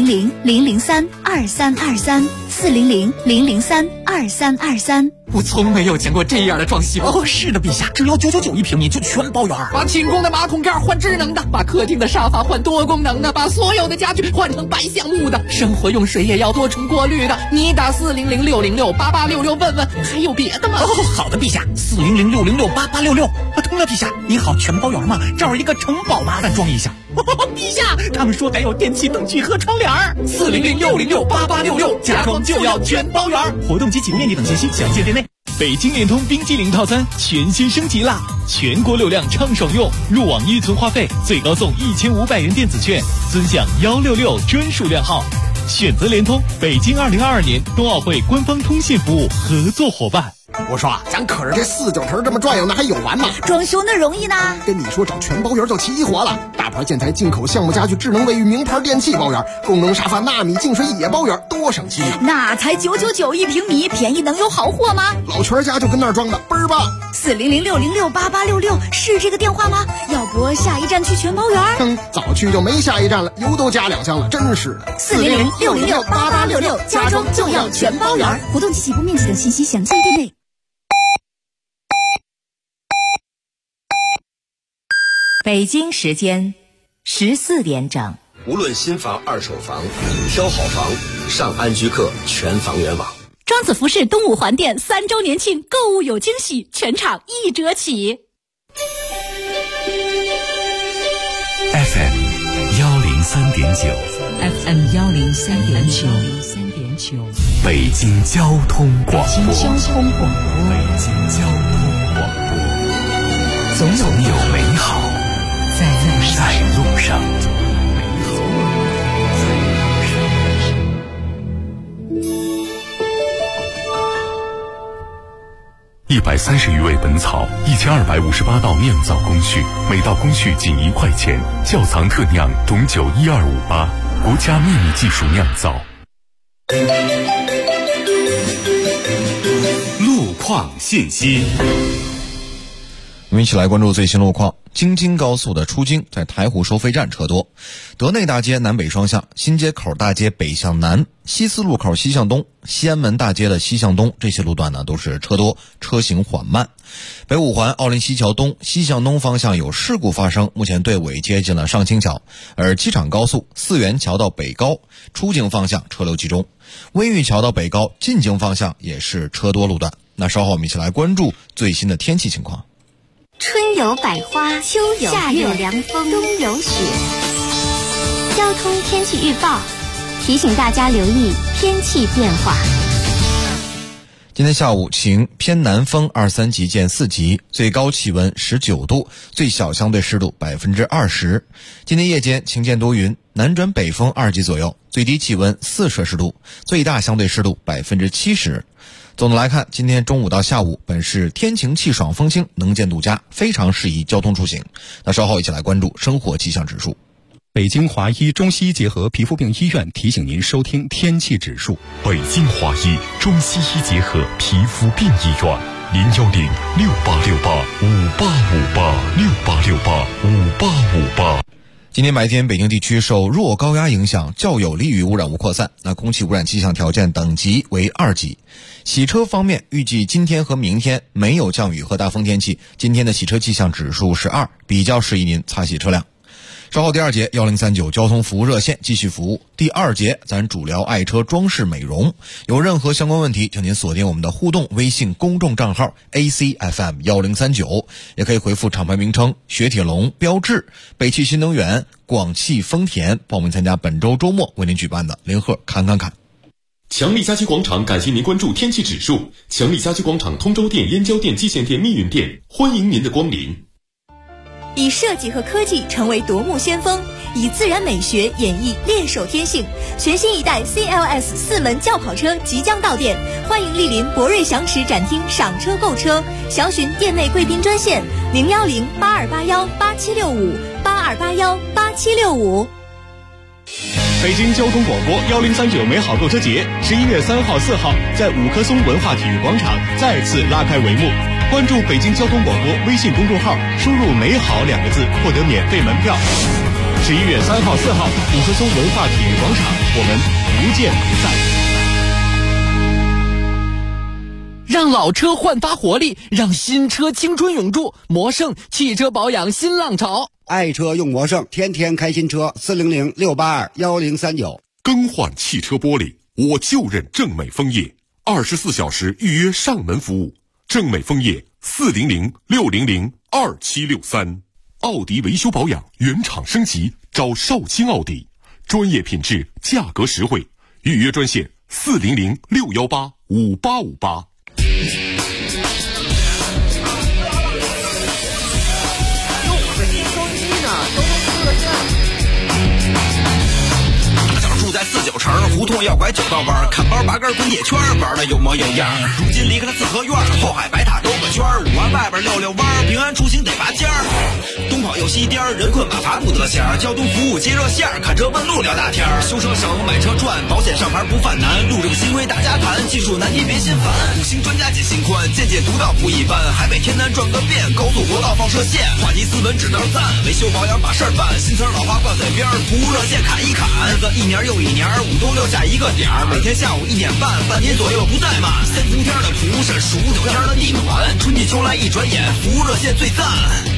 S11: 400-003-2323，400-003-2323。
S4: 我从没有见过这样的装修
S13: 哦！是的，陛下，只要999一平米就全包圆。
S4: 把寝宫的马桶盖换智能的，把客厅的沙发换多功能的，把所有的家具换成白橡木的，生活用水也要多重过滤的。你打400-606-8866问问，还有别的吗？
S13: 哦，好的，陛下，400-606-8866。通了，陛下，你好，全包圆吗？这儿一个城堡，麻烦装一下。陛下，他们说还有电器灯具和窗帘。
S4: 400-606-8866，家装就要全包圆。
S13: 活动及起步面积等信息详见店内。北京联通冰激凌套餐全新升级啦！全国流量畅爽用，入网依存话费最高送1500元电子券，尊享166专属量号。选择联通，北京2022年冬奥会官方通信服务合作伙伴。
S12: 我说啊，咱可是这4、9成这么转悠，那还有完吗？
S11: 装修那容易呢。
S12: 跟你说，找全包圆就齐活了。大牌建材、进口项目家具、智能卫浴、名牌电器包圆，功能沙发、纳米净水也包圆，多省心。
S11: 那才999一平米，便宜能有好货吗？
S12: 老全家就跟那儿装的，倍儿棒。
S11: 400-606-8866是这个电话吗？要不下一站去全包圆？
S12: 早去就没下一站了，油都加2箱了，真是的。
S11: 400-606-8866，家装就要全包圆。活动及起步面积等信息详见店内。
S20: 北京时间14点整。
S21: 无论新房、二手房，挑好房，上安居客全房源网。
S16: 庄子服饰东五环店3周年庆，购物有惊喜，全场1折起。
S13: FM 103.9
S20: FM 103.9，
S13: 北京交通广播。
S20: 北京交通广播。
S13: 北京交通广播。总有美好在路上。130余味本草，1258道酿造工序，每道工序仅1块钱。窖藏特酿董酒12588，国家秘密技术酿造。
S2: 路况信息。
S3: 我们一起来关注最新路况。京津高速的出京在台湖收费站车多，德内大街南北双向，新街口大街北向南，西四路口西向东，西安门大街的西向东，这些路段呢都是车多，车行缓慢。北五环奥林西桥东西向东方向有事故发生，目前队尾接近了上清桥。而机场高速四元桥到北高出京方向车流集中，温榆桥到北高进京方向也是车多路段。那稍后我们一起来关注最新的天气情况。
S11: 春有百花，秋有夏有凉风，冬有雪。交通天气预报提醒大家留意天气变化。
S3: 今天下午晴，偏南风23级见4级，最高气温19度，最小相对湿度20%。今天夜间晴间多云，南转北风2级左右，最低气温4摄氏度，最大相对湿度70%。总的来看，今天中午到下午本是天晴气爽风轻，能见度佳，非常适宜交通出行。那稍后一起来关注生活气象指数。
S14: 北京华医中西医结合皮肤病医院提醒您收听天气指数。
S2: 北京华医中西医结合皮肤病医院，010-6868-5858，6868-5858。
S3: 今天白天北京地区受弱高压影响，较有利于污染物扩散，那空气污染气象条件等级为2级。洗车方面，预计今天和明天没有降雨和大风天气，今天的洗车气象指数是2，比较适宜您擦洗车辆。稍后第2节1039交通服务热线继续服务。第2节咱主聊爱车装饰美容，有任何相关问题，请您锁定我们的互动微信公众账号 ACFM1039，也可以回复厂牌名称雪铁龙、标致、北汽新能源、广汽丰田，报名参加本周周末为您举办的联合看。
S2: 强力家居广场感谢您关注天气指数。强力家居广场通州店、燕郊店、蓟县店、密云店，欢迎您的光临。
S11: 以设计和科技成为夺目先锋，以自然美学演绎猎手天性。全新一代 CLS 4门轿跑车即将到店，欢迎莅临博瑞祥驰展厅赏车购车，详询店内贵宾专线010-8281-8765，8281-8765。
S14: 北京交通广播1039美好购车节11月3号、4号在五棵松文化体育广场再次拉开帷幕。关注北京交通广播微信公众号，输入美好2个字获得免费门票。11月3号、4号五棵松文化体育广场，我们不见不
S4: 散。让老车焕发活力，让新车青春永驻。魔胜汽车保养新浪潮，
S5: 爱车用魔胜，天天开新车。400-682-1039。
S2: 更换汽车玻璃，我就认正美枫叶，24小时预约上门服务。正美枫叶400-600-2763。奥迪维修保养原厂升级，找少卿奥迪，专业品质，价格实惠。预约专线400-618-5858。
S6: 大脚住在49城，胡同同要拐九道弯，看包拔根滚铁圈，玩的有模有样。如今离开了四合院，后海白塔兜个圈，五环外边溜溜弯，平安出行得拔尖儿。东跑又西颠，人困马乏不得闲，交通服务接热线，看车问路聊大天，修车省买车赚，保险上牌不犯难，路这个新规大家谈，技术难题别心烦，五星专家解心宽，见解独到不一般，海北天南转个遍，高速国道放射线，话题斯文只能赞，维修保养把事儿办，新词老话挂嘴边，服务热线砍一砍，日子一年又一年，五都六下一个点儿，每天下午1点半，半年左右不怠慢，3伏天的蒲是数9天的地暖，春季秋来一转眼，服务热线最赞。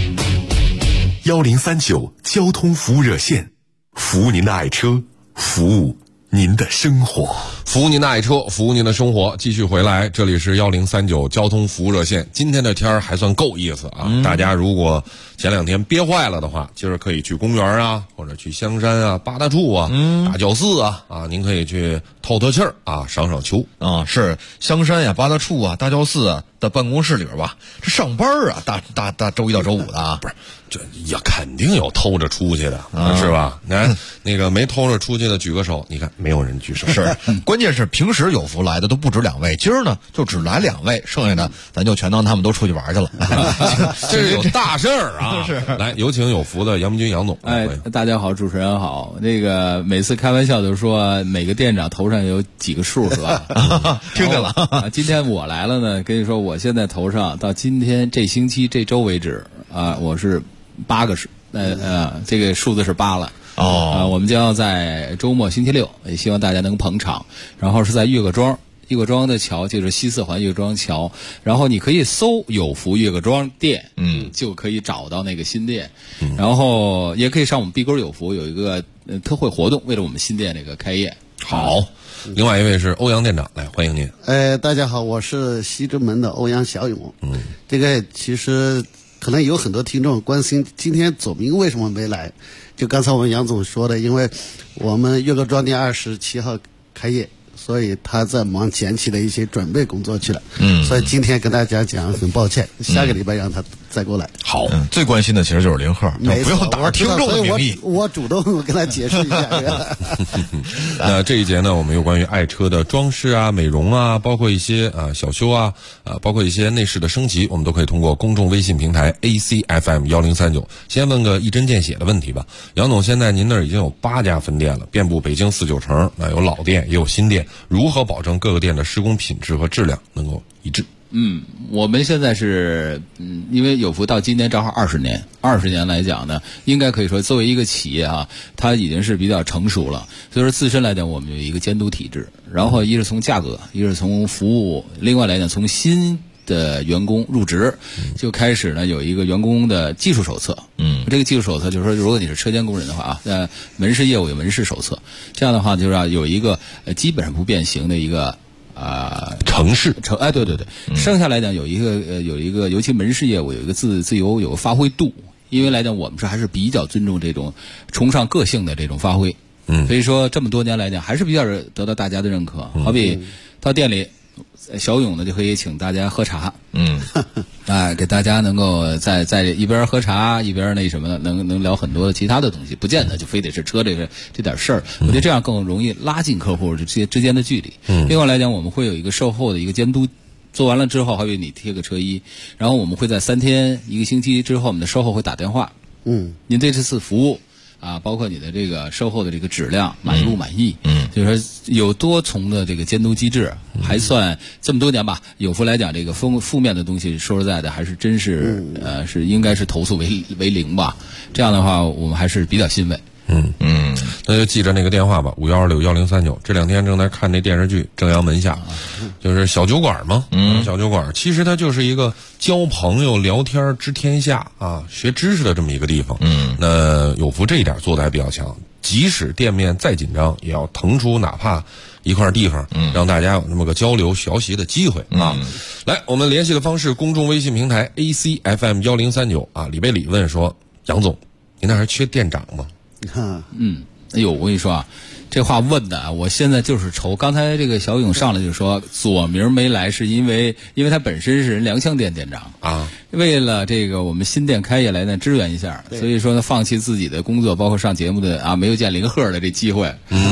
S2: 1039交通服务热线，服务您的爱车，服务您的生活，
S7: 服务您的爱车，服务您的生活。继续回来，这里是1039交通服务热线。今天的天儿还算够意思啊！大家如果前2天憋坏了的话，今儿可以去公园啊，或者去香山啊、八大处啊、大教寺啊，您可以去透透气儿啊，赏赏秋
S3: 啊。是香山呀、八大处啊、大教寺啊的办公室里边吧，这上班啊，大周一到周五的啊，
S7: 不是，这也肯定有偷着出去的，是吧？那个没偷着出去的举个手，你看没有人举手。
S3: 是，关键是平时有福来的都不止2位，今儿呢就只来2位，剩下的咱就全当他们都出去玩去了。
S7: 这是有大事儿啊！
S3: 是，
S7: 来有请有福的杨明军杨总。
S1: 大家好，主持人好。那个每次开玩笑就说每个店长头上有几个数是吧？
S3: 听见了。
S1: 今天我来了呢，跟你说，我现在头上到今天这星期这周为止我是8个数，这个数字是8了。我们将要在周末星期六，也希望大家能捧场。然后是在岳各庄的桥，就是西4环岳各庄桥。然后你可以搜有福岳各庄店，就可以找到那个新店。然后也可以上我们碧沟有福有一个特惠活动，为了我们新店这个开业。
S7: 好，另外一位是欧阳店长，来欢迎您。
S22: 大家好，我是西直门的欧阳小勇。这个其实可能有很多听众关心，今天左明为什么没来？就刚才我们杨总说的，因为我们岳各庄店27号开业，所以他在忙前期的一些准备工作去了。所以今天跟大家讲很抱歉，下个礼拜让他再过来。
S3: 好，最关心的其实就是林鹤，不用打着听众的名义，
S22: 我主动跟他解释一下。
S7: 那这一节呢，我们有关于爱车的装饰啊、美容啊，包括一些小修啊，包括一些内饰的升级，我们都可以通过公众微信平台 ACFM 1039。先问个一针见血的问题吧，杨总，现在您那儿已经有8家分店了，遍布北京4、9城，有老店也有新店，如何保证各个店的施工品质和质量能够一致？
S1: 我们现在是因为有福到今年正好20年来讲呢，应该可以说作为一个企业它已经是比较成熟了。所以说自身来讲，我们有一个监督体制，然后一是从价格，一是从服务，另外来讲从新的员工入职就开始呢有一个员工的技术手册。这个技术手册就是说，如果你是车间工人的话门市业务有门市手册，这样的话就是要有一个基本上不变形的一个
S7: 城市
S1: 对，剩下来讲有一个，尤其门市业务有一个自由有个发挥度，因为来讲我们还是比较尊重这种崇尚个性的这种发挥，所以说这么多年来讲还是比较得到大家的认可。好比到店里，小勇呢就可以请大家喝茶，给大家能够在一边喝茶一边那什么的，能聊很多的其他的东西，不见得就非得是车这点事儿。我觉得这样更容易拉近客户之间的距离。另外来讲，我们会有一个售后的一个监督，做完了之后，好比你贴个车衣，然后我们会在3天1个星期之后，我们的售后会打电话，您对这次服务包括你的这个售后的这个质量满意不满意？就是说有多重的这个监督机制，还算这么多年吧。有福来讲，这个负面的东西，说实在的，还是真是是应该是投诉为零吧。这样的话，我们还是比较欣慰。
S7: 那就记着那个电话吧，55261039。这2天正在看那电视剧《正阳门下》，就是小酒馆嘛。小酒馆其实它就是一个交朋友、聊天、知天下学知识的这么一个地方。那有福这一点做得还比较强，即使店面再紧张，也要腾出哪怕一块地方，让大家有那么个交流学习的机会来，我们联系的方式，公众微信平台 ACFM 1039李贝里问说，杨总，您那还缺店长吗？
S1: 哎呦，我跟你说这话问的我现在就是愁。刚才这个小勇上来就说左明没来是因为他本身是人良乡店店长为了这个我们新店开业来呢支援一下，所以说呢放弃自己的工作，包括上节目的没有见林鹤的这机会。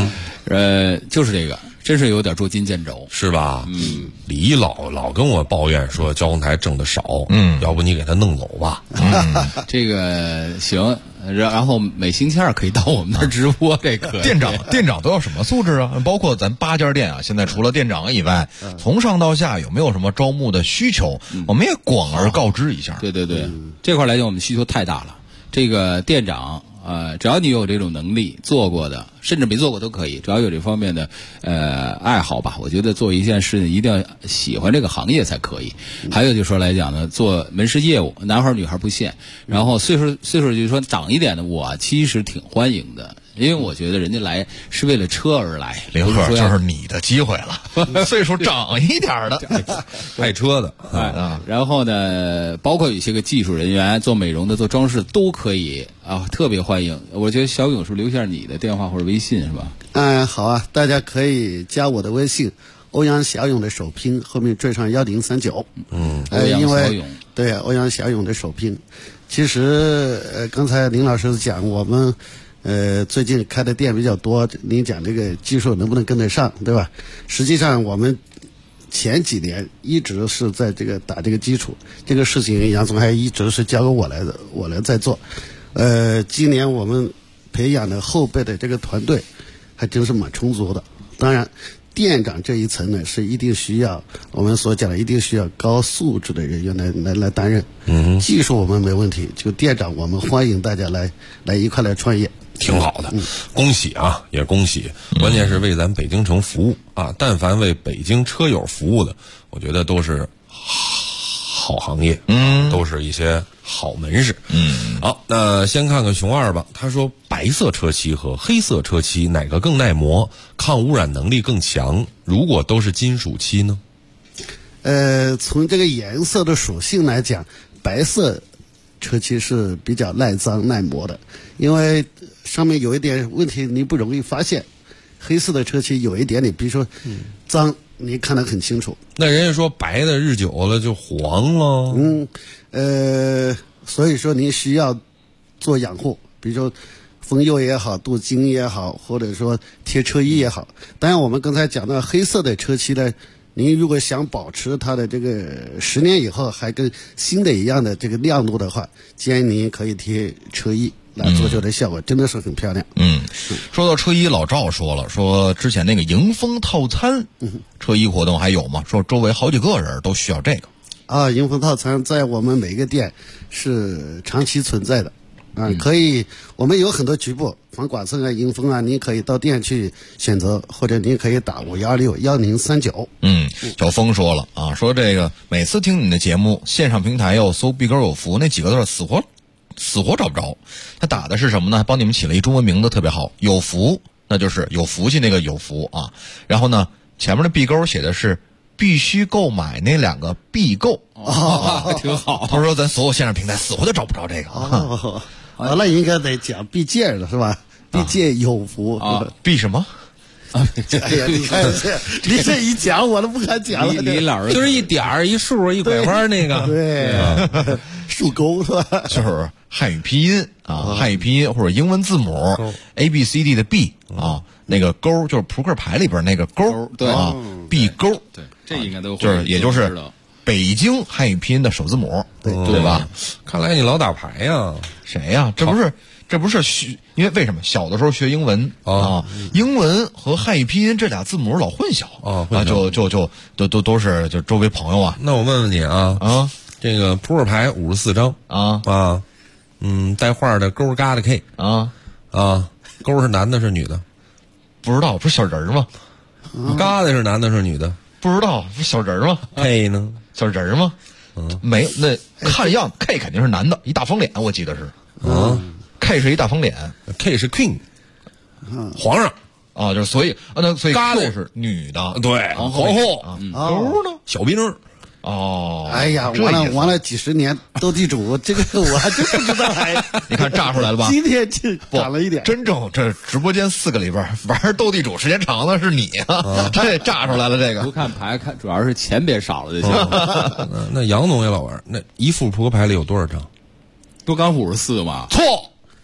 S1: 就是这个，真是有点捉襟见肘，
S7: 是吧？李一老跟我抱怨说交通台挣得少，要不你给他弄走吧？
S1: 这个行，然后每星期二可以到我们那儿直播，这可以。
S3: 店长都要什么素质啊？包括咱8家店啊，现在除了店长以外，从上到下有没有什么招募的需求？我们也广而告知一下。
S1: 对，这块来讲，我们需求太大了。这个店长。只要你有这种能力，做过的，甚至没做过都可以，只要有这方面的爱好吧。我觉得做一件事情一定要喜欢这个行业才可以。还有就是说来讲呢，做门市业务，男孩女孩不限。然后岁数就是说长一点的，我其实挺欢迎的。因为我觉得人家来是为了车而来，
S3: 林鹤就是你的机会了，岁数长一点的，
S7: 爱车的，
S1: 然后呢，包括有一些个技术人员、做美容的、做装饰都可以啊，特别欢迎。我觉得小勇是留下你的电话或者微信是吧？
S22: 好啊，大家可以加我的微信，欧阳小勇的首拼后面缀上1039。
S1: 欧阳小勇，
S22: 对，欧阳小勇的首拼。其实刚才林老师讲我们。最近开的店比较多，您讲这个技术能不能跟得上，对吧？实际上我们前几年一直是在这个打这个基础，这个事情杨总还一直是交给我来在做。今年我们培养的后备的这个团队还真是蛮充足的。当然，店长这一层呢是一定需要我们所讲的一定需要高素质的人员来担任。技术我们没问题，就店长我们欢迎大家来一块来创业。
S7: 挺好的，恭喜啊，也恭喜！关键是为咱北京城服务啊，但凡为北京车友服务的，我觉得都是好行业，都是一些好门市。好，那先看看熊二吧。他说，白色车漆和黑色车漆哪个更耐磨，抗污染能力更强？如果都是金属漆呢？
S22: 从这个颜色的属性来讲，白色车漆是比较耐脏耐磨的，因为上面有一点问题你不容易发现。黑色的车漆有一点点，比如说脏，你看得很清楚。
S7: 那人家说白的日久了就黄了。
S22: 所以说您需要做养护，比如说封釉也好，镀金也好，或者说贴车衣也好。当然我们刚才讲到黑色的车漆呢，您如果想保持它的这个10年以后还跟新的一样的这个亮度的话，建议您可以贴车衣来做出的效果，真的是很漂亮。
S3: 说到车衣，老赵说了，说之前那个迎风套餐，车衣活动还有吗？说周围好几个人都需要这个。
S22: 迎风套餐在我们每个店是长期存在的。可以，我们有很多局部，防剐蹭啊、迎风啊，您可以到店去选择，或者您可以打516-1039。
S3: 小峰说了啊，说这个每次听你的节目，线上平台要搜“碧沟有福”那几个字死活找不着。他打的是什么呢？帮你们起了一中文名字特别好，有福，那就是有福气那个有福啊。然后呢，前面的碧沟写的是必须购买那2个必购
S1: 挺好。
S3: 他说咱所有线上平台死活都找不着这个。
S22: 那应该得讲必戒了是吧？必戒有福
S3: 必什么？
S22: 哎呀，你看你这一讲我都不敢讲了。
S1: 李老师
S7: 就是一点儿一竖一拐弯那个，
S22: 对，竖钩是吧？
S3: 就是汉语拼音啊，汉语拼音或者英文字母 ABCD 的 B 啊，那个勾就是扑克牌里边那个勾，
S1: 对
S3: 啊，必勾，
S1: 对，这应该都会，
S3: 就是也就是北京汉语拼音的首字母，对吧？
S7: 看来你老打牌呀？
S3: 谁呀？这不是因为什么？小的时候学英文啊，英文和汉语拼音这俩字母老混淆都是就周围朋友啊。
S7: 那我问问你啊，这个扑克牌54张带画的勾嘎的 K 勾是男的是女的？
S3: 不知道，不是小人吗？
S7: 嘎的是男的是女的？
S3: 不知道，不是小人吗
S7: ？K 呢？
S3: 小人吗？没有，那看样 K 肯定是男的，一大方脸，我记得是。K 是一大方脸
S7: ，K 是 King， 皇上
S3: 啊，就是所以
S7: 嘎的
S3: 是女的，
S7: 对，皇后
S3: 勾呢
S7: 小兵
S22: 哎呀，玩了几十年斗地主，这个我还真不知道。
S3: 你看炸出来了吧？
S22: 今天就长了一点。
S3: 真正这直播间4个里边玩斗地主时间长的是你啊！这炸出来了这个。
S1: 不看牌，主要是钱别少了就行。
S7: 那杨总也老玩，那一副扑克牌里有多少张？
S1: 不刚54吗？
S3: 错。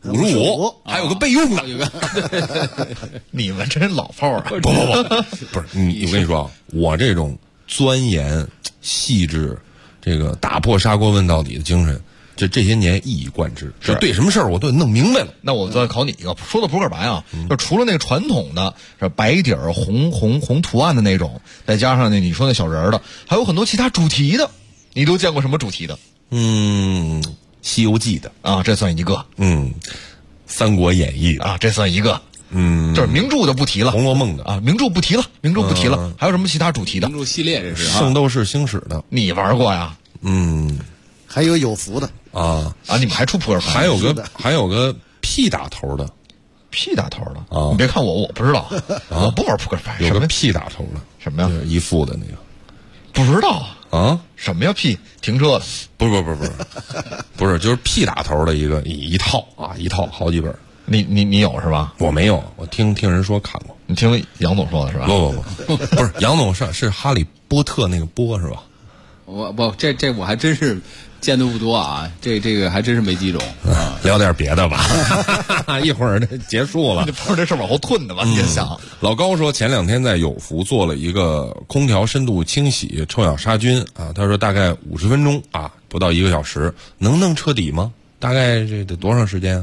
S7: 55，还有个备用的。
S3: 你们真老炮啊！
S7: 不是你，我跟你说，我这种钻研、细致、这个打破砂锅问到底的精神，这些年一以贯之。就对什么事儿我都弄明白了。
S3: 那我再考你一个，说到扑克牌啊，就除了那个传统的是白底儿红图案的那种，再加上那你说那小人儿的，还有很多其他主题的。你都见过什么主题的？
S7: 西游记的
S3: 啊，这算一个。
S7: 三国演义
S3: 啊，这算一个。就是名著的不提了，
S7: 红楼梦的
S3: 啊，名著不提了。还有什么其他主题的？
S1: 名著系列这是
S7: 圣斗士星矢的，
S3: 你玩过呀？
S22: 还有有福的
S3: 啊，你们还出扑克牌？
S7: 还有个 P 打头的
S3: 啊！你别看我不知道，我不玩扑克牌。
S7: 有个 P 打头的
S3: 什么呀？
S7: 一副的那个，
S3: 不知道
S7: 啊？
S3: 什么呀 ？P 停车的？
S7: 不是，就是 P 打头的一套啊，一套好几本。
S3: 你有是吧？
S7: 我没有，我听人说看过。
S3: 你听杨总说的是吧？
S7: 不是杨总是哈利波特那个波是吧？
S1: 这我还真是见得不多啊，这个还真是没几种啊。
S7: 聊点别的吧，一会儿结束了，
S3: 不是这事往后吞的吧？你想，
S7: 老高说前2天在有福做了一个空调深度清洗臭氧杀菌啊，他说大概50分钟啊，不到1个小时，能弄彻底吗？大概这得多长时间啊？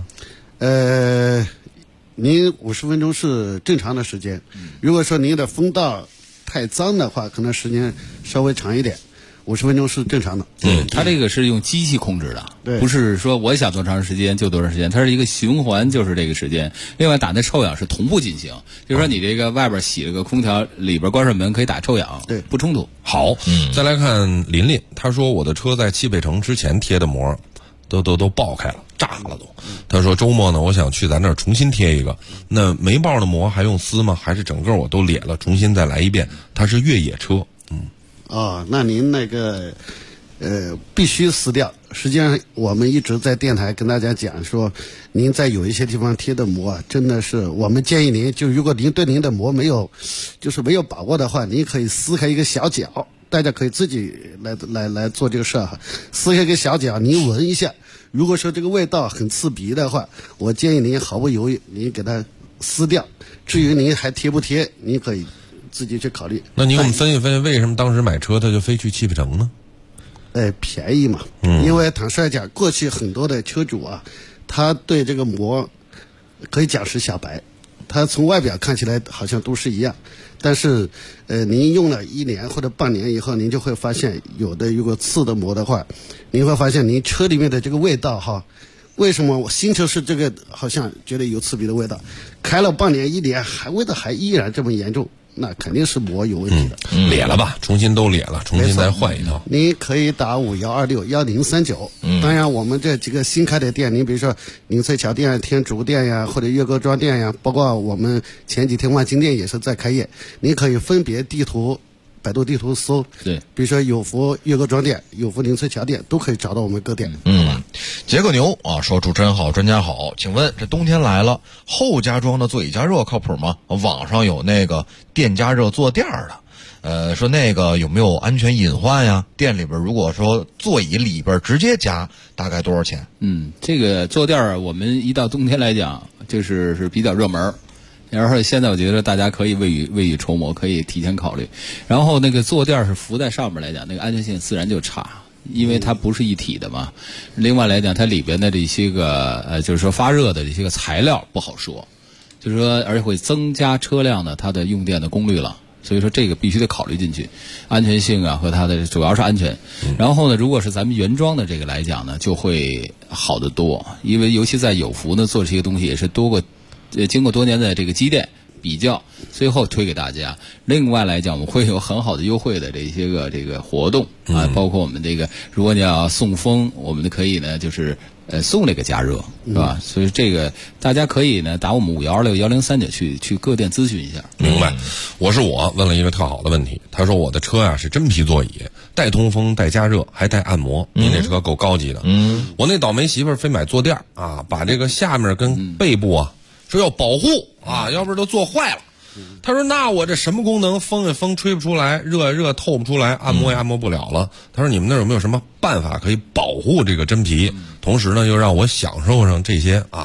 S22: 您50分钟是正常的时间，如果说您的风道太脏的话，可能时间稍微长一点。50分钟是正常的。
S1: 它这个是用机器控制的，
S22: 对，
S1: 不是说我想多长时间就多长时间，它是一个循环，就是这个时间。另外打那臭氧是同步进行，就是说你这个外边洗了个空调，里边关上门可以打臭氧，
S22: 对，
S1: 不冲突。
S7: 好，再来看琳，他说我的车在汽配城之前贴的膜都爆开了，炸了都。他说周末呢，我想去咱这儿重新贴一个，那没爆的膜还用撕吗？还是整个我都裂了，重新再来一遍？它是越野车，
S22: 那您那个必须撕掉。实际上我们一直在电台跟大家讲说，您在有一些地方贴的膜真的是，我们建议您就如果您对您的膜没有把握的话，您可以撕开一个小角，大家可以自己来做这个事儿哈。撕开一个小角，您闻一下，如果说这个味道很刺鼻的话，我建议您毫不犹豫您给它撕掉。至于您还贴不贴，您可以自己去考虑。
S7: 那您给我们分析分析，为什么当时买车他就非去汽配城呢？
S22: 便宜嘛。因为坦率讲，过去很多的车主啊，他对这个膜可以讲是小白，他从外表看起来好像都是一样，但是您用了1年或者半年以后，您就会发现有的如果次的膜的话，您会发现您车里面的这个味道哈。为什么我新车是这个好像觉得有刺鼻的味道，开了半年1年味道还依然这么严重，那肯定是膜有问题的。
S7: 裂了吧，重新都裂了，重新再换一套。
S22: 你可以打51261039。当然我们这几个新开的店，你比如说宁翠桥店、天竺店呀，或者岳各庄店呀，包括我们前几天万金店也是在开业，你可以分别百度地图搜，
S1: 对，
S22: 比如说有福岳各庄店、有福宁翠桥店，都可以找到我们各店。好吧。
S3: 杰克牛啊说主持人好，专家好，请问这冬天来了，后加装的座椅加热靠谱吗？网上有那个电加热坐垫的，说那个有没有安全隐患呀？店里边如果说座椅里边直接加，大概多少钱？
S1: 这个坐垫我们一到冬天来讲，是比较热门。然后现在我觉得大家可以未雨绸缪，可以提前考虑。然后那个坐垫是浮在上面来讲，那个安全性自然就差，因为它不是一体的嘛。另外来讲，它里边的这些个就是说发热的这些个材料不好说，就是说而且会增加车辆的它的用电的功率了。所以说这个必须得考虑进去，安全性啊和它的主要是安全。然后呢，如果是咱们原装的这个来讲呢，就会好得多，因为尤其在有福呢做这些东西也是经过多年的这个积淀比较，最后推给大家。另外来讲，我们会有很好的优惠的这些个这个活动啊，包括我们这个，如果你要送风，我们可以呢就是送这个加热，是吧？所以这个大家可以呢打我们51261039去各店咨询一下。
S7: 明白。我问了一个特好的问题，他说我的车啊是真皮座椅，带通风、带加热，还带按摩。您这车够高级的。我那倒霉媳妇儿非买坐垫啊，把这个下面跟背部啊。说要保护啊，要不然都坐坏了。他说那我这什么功能，风吹不出来，热透不出来，按摩也按摩不了了。他说你们那有没有什么办法可以保护这个真皮，同时呢又让我享受上这些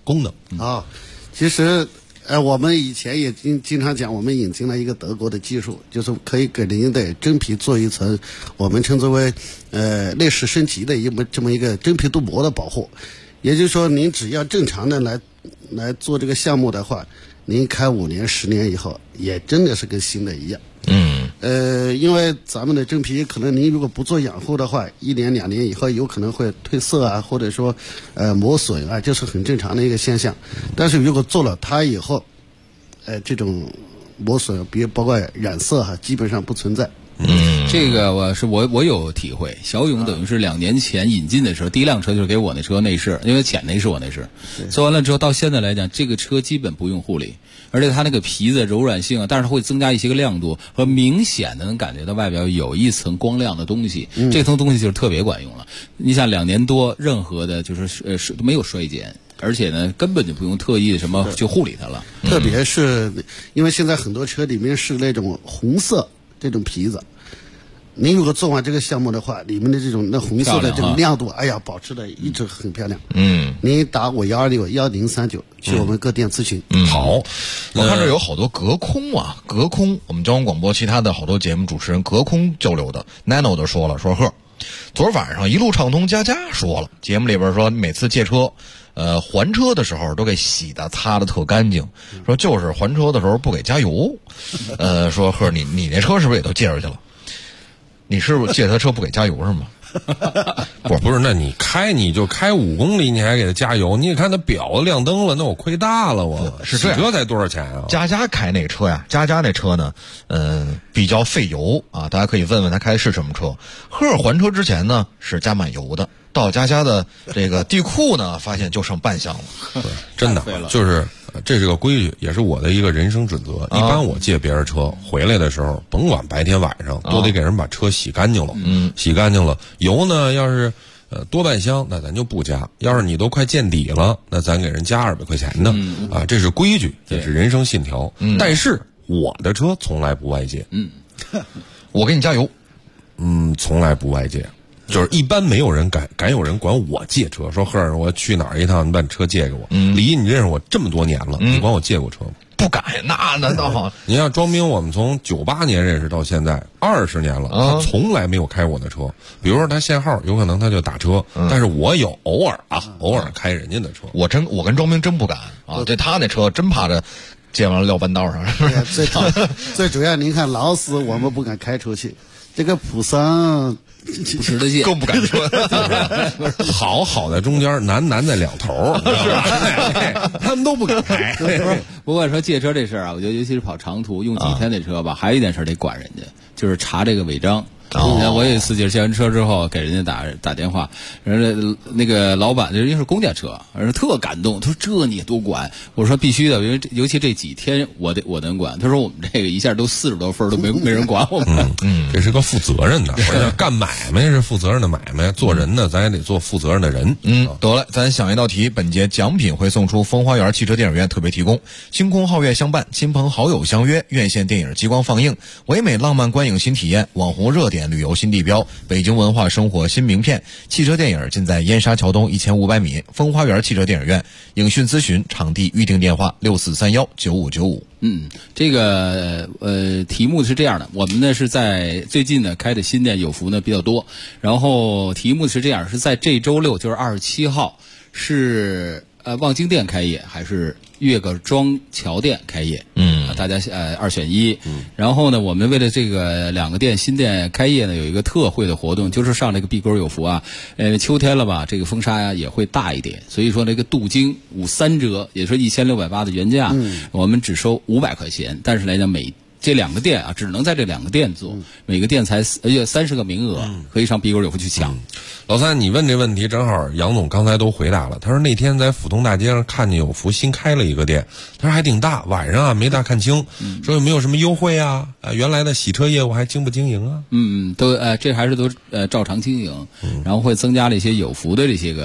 S7: 功能
S22: 其实我们以前也经常讲，我们引进了一个德国的技术，就是可以给您的真皮做一层我们称之为内饰升级的这么一个真皮镀膜的保护。也就是说，您只要正常的来做这个项目的话，您开5年10年以后，也真的是跟新的一样。因为咱们的真皮可能您如果不做养护的话，1年2年以后有可能会褪色啊，或者说磨损啊，就是很正常的一个现象。但是如果做了它以后，这种磨损，比如包括染色基本上不存在。
S1: 这个我有体会。小勇等于是2年前引进的时候，第一辆车就是给我那车内饰，因为浅内饰我内饰做完了之后，到现在来讲，这个车基本不用护理，而且它那个皮子柔软性但是会增加一些个亮度，和明显的能感觉到外表有一层光亮的东西，这层东西就是特别管用了。你想2年多，任何的就是没有衰减。而且呢，根本就不用特意什么去护理它了。
S22: 特别是因为现在很多车里面是那种红色这种皮子，您如果做完这个项目的话，里面的那红色的这种亮度，保持的一直很漂亮。您打我1261039去我们各店咨询。
S3: 好，我看这有好多隔空隔空，我们交通广播其他的好多节目主持人隔空交流的 ，Nano 都说了，说昨儿晚上一路畅通，佳说了，节目里边说每次借车。还车的时候都给洗的擦的特干净，说就是还车的时候不给加油。说你那车是不是也都借出去了？你是不是借他车不给加油是吗？
S7: 不是，那你就开5公里，你还给他加油？你也看他表亮灯了，那我亏大了，我
S3: 是这样。
S7: 这才多少钱啊？
S3: 佳开那个车呀，佳那车呢，比较费油啊，大家可以问问他开的是什么车。赫尔还车之前呢是加满油的。到佳的这个地库呢，发现就剩半箱了。
S7: 真的，就是这是个规矩，也是我的一个人生准则。一般我借别人车回来的时候，甭管白天晚上，都得给人把车洗干净了。洗干净了，油呢要是多半箱，那咱就不加；要是你都快见底了，那咱给人加200块钱的。这是规矩，也是人生信条。但是我的车从来不外借。
S3: 我给你加油。
S7: 从来不外借。就是一般没有人敢有人管我借车，说赫尔我去哪儿一趟，你把你车借给我。李，你认识我这么多年了，你管我借过车吗？
S3: 不敢，那倒好。
S7: 你像庄斌，我们从98年认识到现在20年了，他从来没有开我的车。比如说他限号，有可能他就打车，但是我有偶尔开人家的车。
S3: 我跟庄斌真不敢啊，对他那车真怕着借完了撂半道上。
S22: 最主要您看劳斯我们不敢开出去，这个普桑
S1: 不值得借，
S3: 更不敢说。
S7: 好在中间，难在两头，他们都不敢开。
S1: 不过说借车这事儿我觉得尤其是跑长途用几天的车吧，还有一件事得管人家，就是查这个违章。我有一次就是借完车之后给人家打电话，人家那个老板人家是公家车，人家特感动，他说这你也都管？我说必须的，因为尤其这几天我能管。他说我们这个一下都40多分都没人管我们。
S7: 这是个负责任的，干买卖是负责任的买卖，做人呢咱也得做负责任的人。
S3: 得了，咱想一道题，本节奖品会送出风花园汽车电影院特别提供，星空皓月相伴，亲朋好友相约，院线电影激光放映，唯美浪漫观影新体验，网红热点旅游新地标，北京文化生活新名片，汽车电影尽在燕莎桥东1500米风花园汽车电影院。影讯咨询场地预订电话64319595。
S1: 这个题目是这样的，我们呢是在最近呢开的新店有福呢比较多，然后题目是这样，是在这周6就是27号是望京店开业还是岳各庄桥店开业？大家2选1。然后呢，我们为了这个2个店新店开业呢，有一个特惠的活动，就是上这个碧沟有福秋天了吧，这个风沙也会大一点，所以说这个镀金53折，也就是1680的原价，我们只收500块钱，但是来讲这2个店只能在这2个店做，每个店才30个名额，可以上碧沟有福去抢。
S7: 老三，你问这问题正好杨总刚才都回答了。他说那天在府东大街上看见有福新开了一个店，他说还挺大，晚上没大看清，说有没有什么优惠啊？原来的洗车业务还经不经营啊？都
S1: 这还是都照常经营，然后会增加了一些有福的这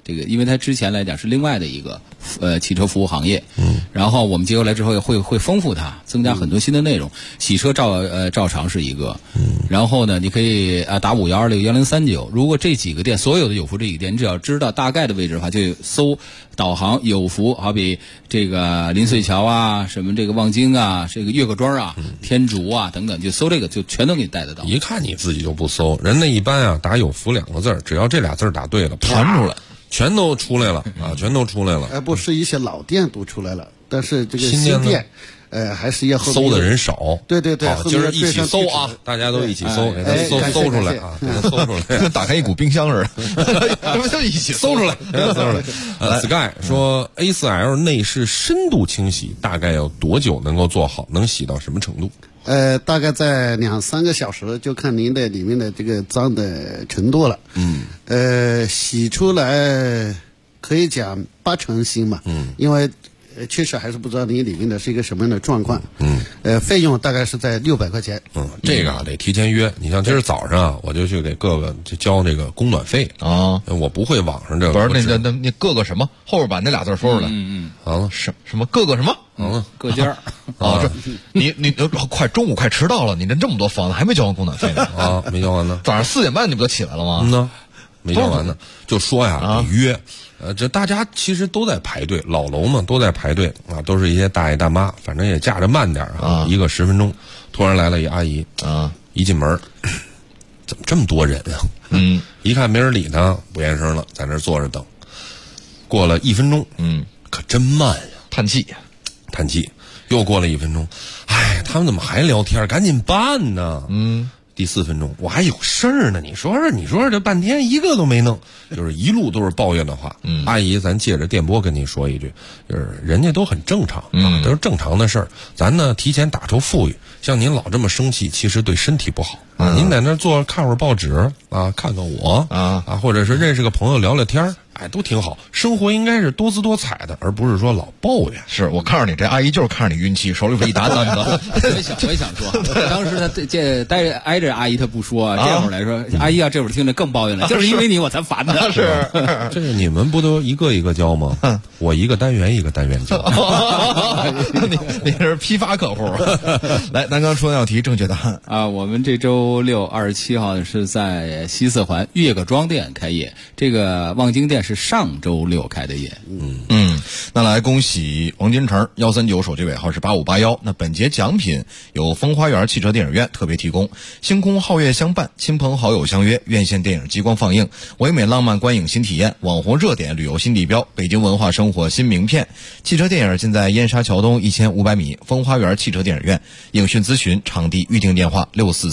S1: 这个，因为它之前来讲是另外的一个汽车服务行业，然后我们接过来之后会丰富它，增加很多新的内容。洗车照常是一个，然后呢，你可以打51261039，如果这几个店所有的有福这几个店，你只要知道大概的位置的话，就搜导航有福，好比这个林穗桥啊，什么这个望京啊，这个岳各庄啊，天竺啊等等，就搜这个就全都给你带得到。
S7: 一看你自己就不搜，人那一般啊打有福2个字，只要这俩字打对了，
S3: 弹出来，
S7: 全都出来了啊，全都出来了。
S22: 不是一些老店都出来了，但是这个新店。还是要
S7: 搜的人少，
S22: 对对对，
S7: 今儿一起搜啊，大家都一起搜，给它搜出来啊，给它搜出来，
S3: 跟打开一股冰箱似的，咱们就一起搜出来，
S7: 搜出来。Sky 说 A4L 内饰深度清洗大概要多久能够做好？能洗到什么程度？
S22: 大概在2-3个小时，就看您的里面的这个脏的程度了。洗出来可以讲80%新嘛，因为。确实还是不知道你里面的是一个什么样的状况。费用大概是在600块钱。
S7: 这个得提前约。你像今儿早上啊，我就去给各个就交这个供暖费啊。我不会网上这
S3: 不是那各个什么后边把那俩字说出来。啊，什么各个什么？
S1: 各家
S3: 啊，这你快中午快迟到了，你这么多房子还没交完供暖费呢
S7: 啊？没交完呢。
S3: 早上4点半你不就起来了吗？
S7: 没交完呢。就说呀，得约。这大家其实都在排队，老楼嘛都在排队啊，都是一些大爷大妈，反正也架着慢点啊，一个10分钟，突然来了一阿姨啊，一进门，怎么这么多人啊？一看没人理他，不言声了，在那儿坐着等。过了1分钟，可真慢呀，
S3: 叹气，
S7: 又过了1分钟，哎，他们怎么还聊天？赶紧办呢！第4分钟，我还有事儿呢。你说这半天一个都没弄，就是一路都是抱怨的话。阿姨，咱借着电波跟您说一句，就是人家都很正常啊，都是正常的事儿。咱呢提前打出富裕，像您老这么生气，其实对身体不好啊。您在那坐看会儿报纸啊，看看我啊，或者是认识个朋友聊聊天，哎，都挺好。生活应该是多姿多彩的，而不是说老抱怨。
S3: 是我看着你这阿姨就是看着你运气，手里边一沓单子。
S1: 我也想说，当时他这挨着阿姨他不说，这会儿来说，阿姨啊，这会儿听着更抱怨了，就是因为你我才烦的。
S3: 是，
S7: 这个你们不都一个一个交吗？我一个单元一个单元交。
S3: 你是批发客户。来，咱刚说要提正确答案
S1: 啊。我们这周6 27号是在西四环岳各庄店开业，这个望京店是上周6开的业。
S3: 那来恭喜王金成139手机尾号是8581。那本节奖品由风花园汽车电影院特别提供，星空皓月相伴，亲朋好友相约，院线电影激光放映，唯美浪漫观影新体验，网红热点旅游新地标，北京文化生活新名片。汽车电影尽在燕莎桥东1500米风花园汽车电影院。影讯咨询场地预订电话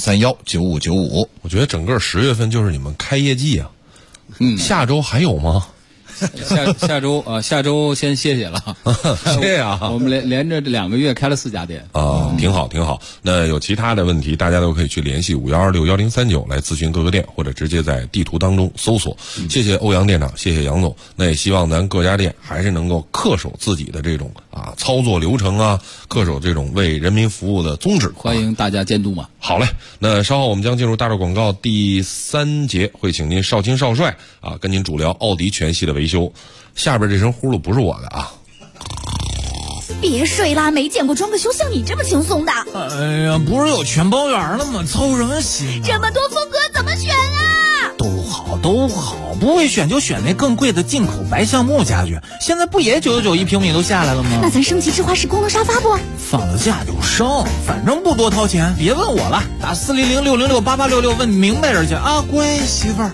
S3: 64319555。
S7: 我觉得整个10月份就是你们开业季啊。下周还有吗？
S1: 下周先歇歇了，
S7: 谢啊！
S1: 我们连着这2个月开了4家店
S7: 啊，挺好。那有其他的问题，大家都可以去联系51261039来咨询各个店，或者直接在地图当中搜索。谢谢欧阳店长，谢谢杨总。那也希望咱各家店还是能够恪守自己的这种操作流程啊，恪守这种为人民服务的宗旨。
S1: 欢迎大家监督嘛。
S7: 好嘞，那稍后我们将进入大众广告第3节，会请您少卿少帅跟您主聊奥迪全系的维修。下边这声呼噜不是我的啊。
S11: 别睡啦，没见过装个修像你这么轻松的。
S8: 哎呀，不是有全包圆了吗？操什么心
S11: 这么多风格怎么选啊？
S8: 都好，不会选就选那更贵的进口白橡木家具，现在不也991平米都下来了吗？
S11: 那咱升级智化式功能沙发不？
S8: 放了假就升，反正不多掏钱，别问我了，打40060688866问明白人去啊，乖媳妇儿。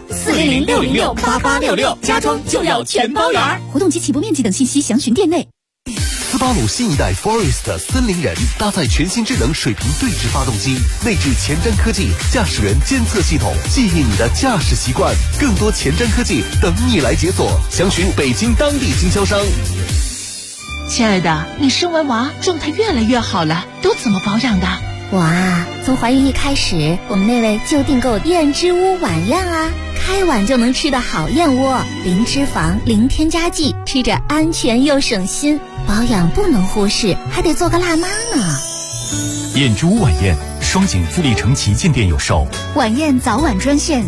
S11: 40060688866，家装就要全包圆。活动及起步面积等信息详询店内。
S13: 斯巴鲁新一代 Forest 森林人搭载全新智能水平对置发动机，内置前瞻科技驾驶员监测系统，记忆你的驾驶习惯。更多前瞻科技等你来解锁，详询北京当地经销商。
S9: 亲爱的，你生完娃状态越来越好了，都怎么保养的？
S18: 我啊，从怀孕一开始，我们那位就订购燕之屋晚宴啊，开碗就能吃的好燕窝，零脂肪，零添加剂，吃着安全又省心，保养不能忽视，还得做个辣妈呢。
S23: 燕之屋晚宴
S13: 双井富力城旗舰店有售。
S18: 晚宴早晚专线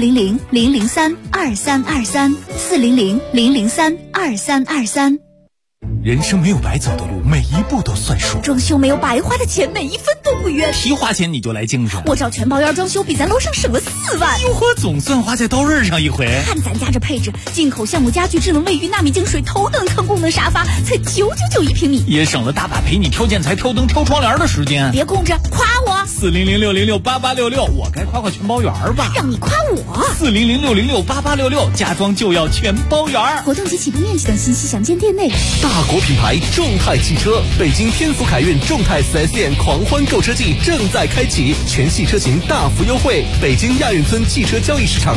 S18: 400-003-2323，400-003-2323。
S13: 人生没有白走的路，每一步都算数。
S18: 装修没有白花的钱，每一分都不冤。
S8: 提花钱你就来精神，
S18: 我找全包院装修比咱楼上省了4万。
S8: 哟呵，总算花在刀刃上一回。
S18: 看咱家这配置，进口橡木家具、智能卫浴、纳米净水、头等舱功能沙发，才999一平米，
S8: 也省了大把陪你挑建材、挑灯、挑窗帘的时间。
S18: 别空着，夸我。
S8: 400-606-8866，我该夸全包园吧？
S18: 让你夸我。
S8: 400-606-8866，家装就要全包园。
S18: 活动及起步面积等信息详见店内。
S15: 大国品牌众泰汽车，北京天府凯运众泰 4S 店狂欢购车季正在开启，全系车型大幅优惠。北京亚运村汽车交易市场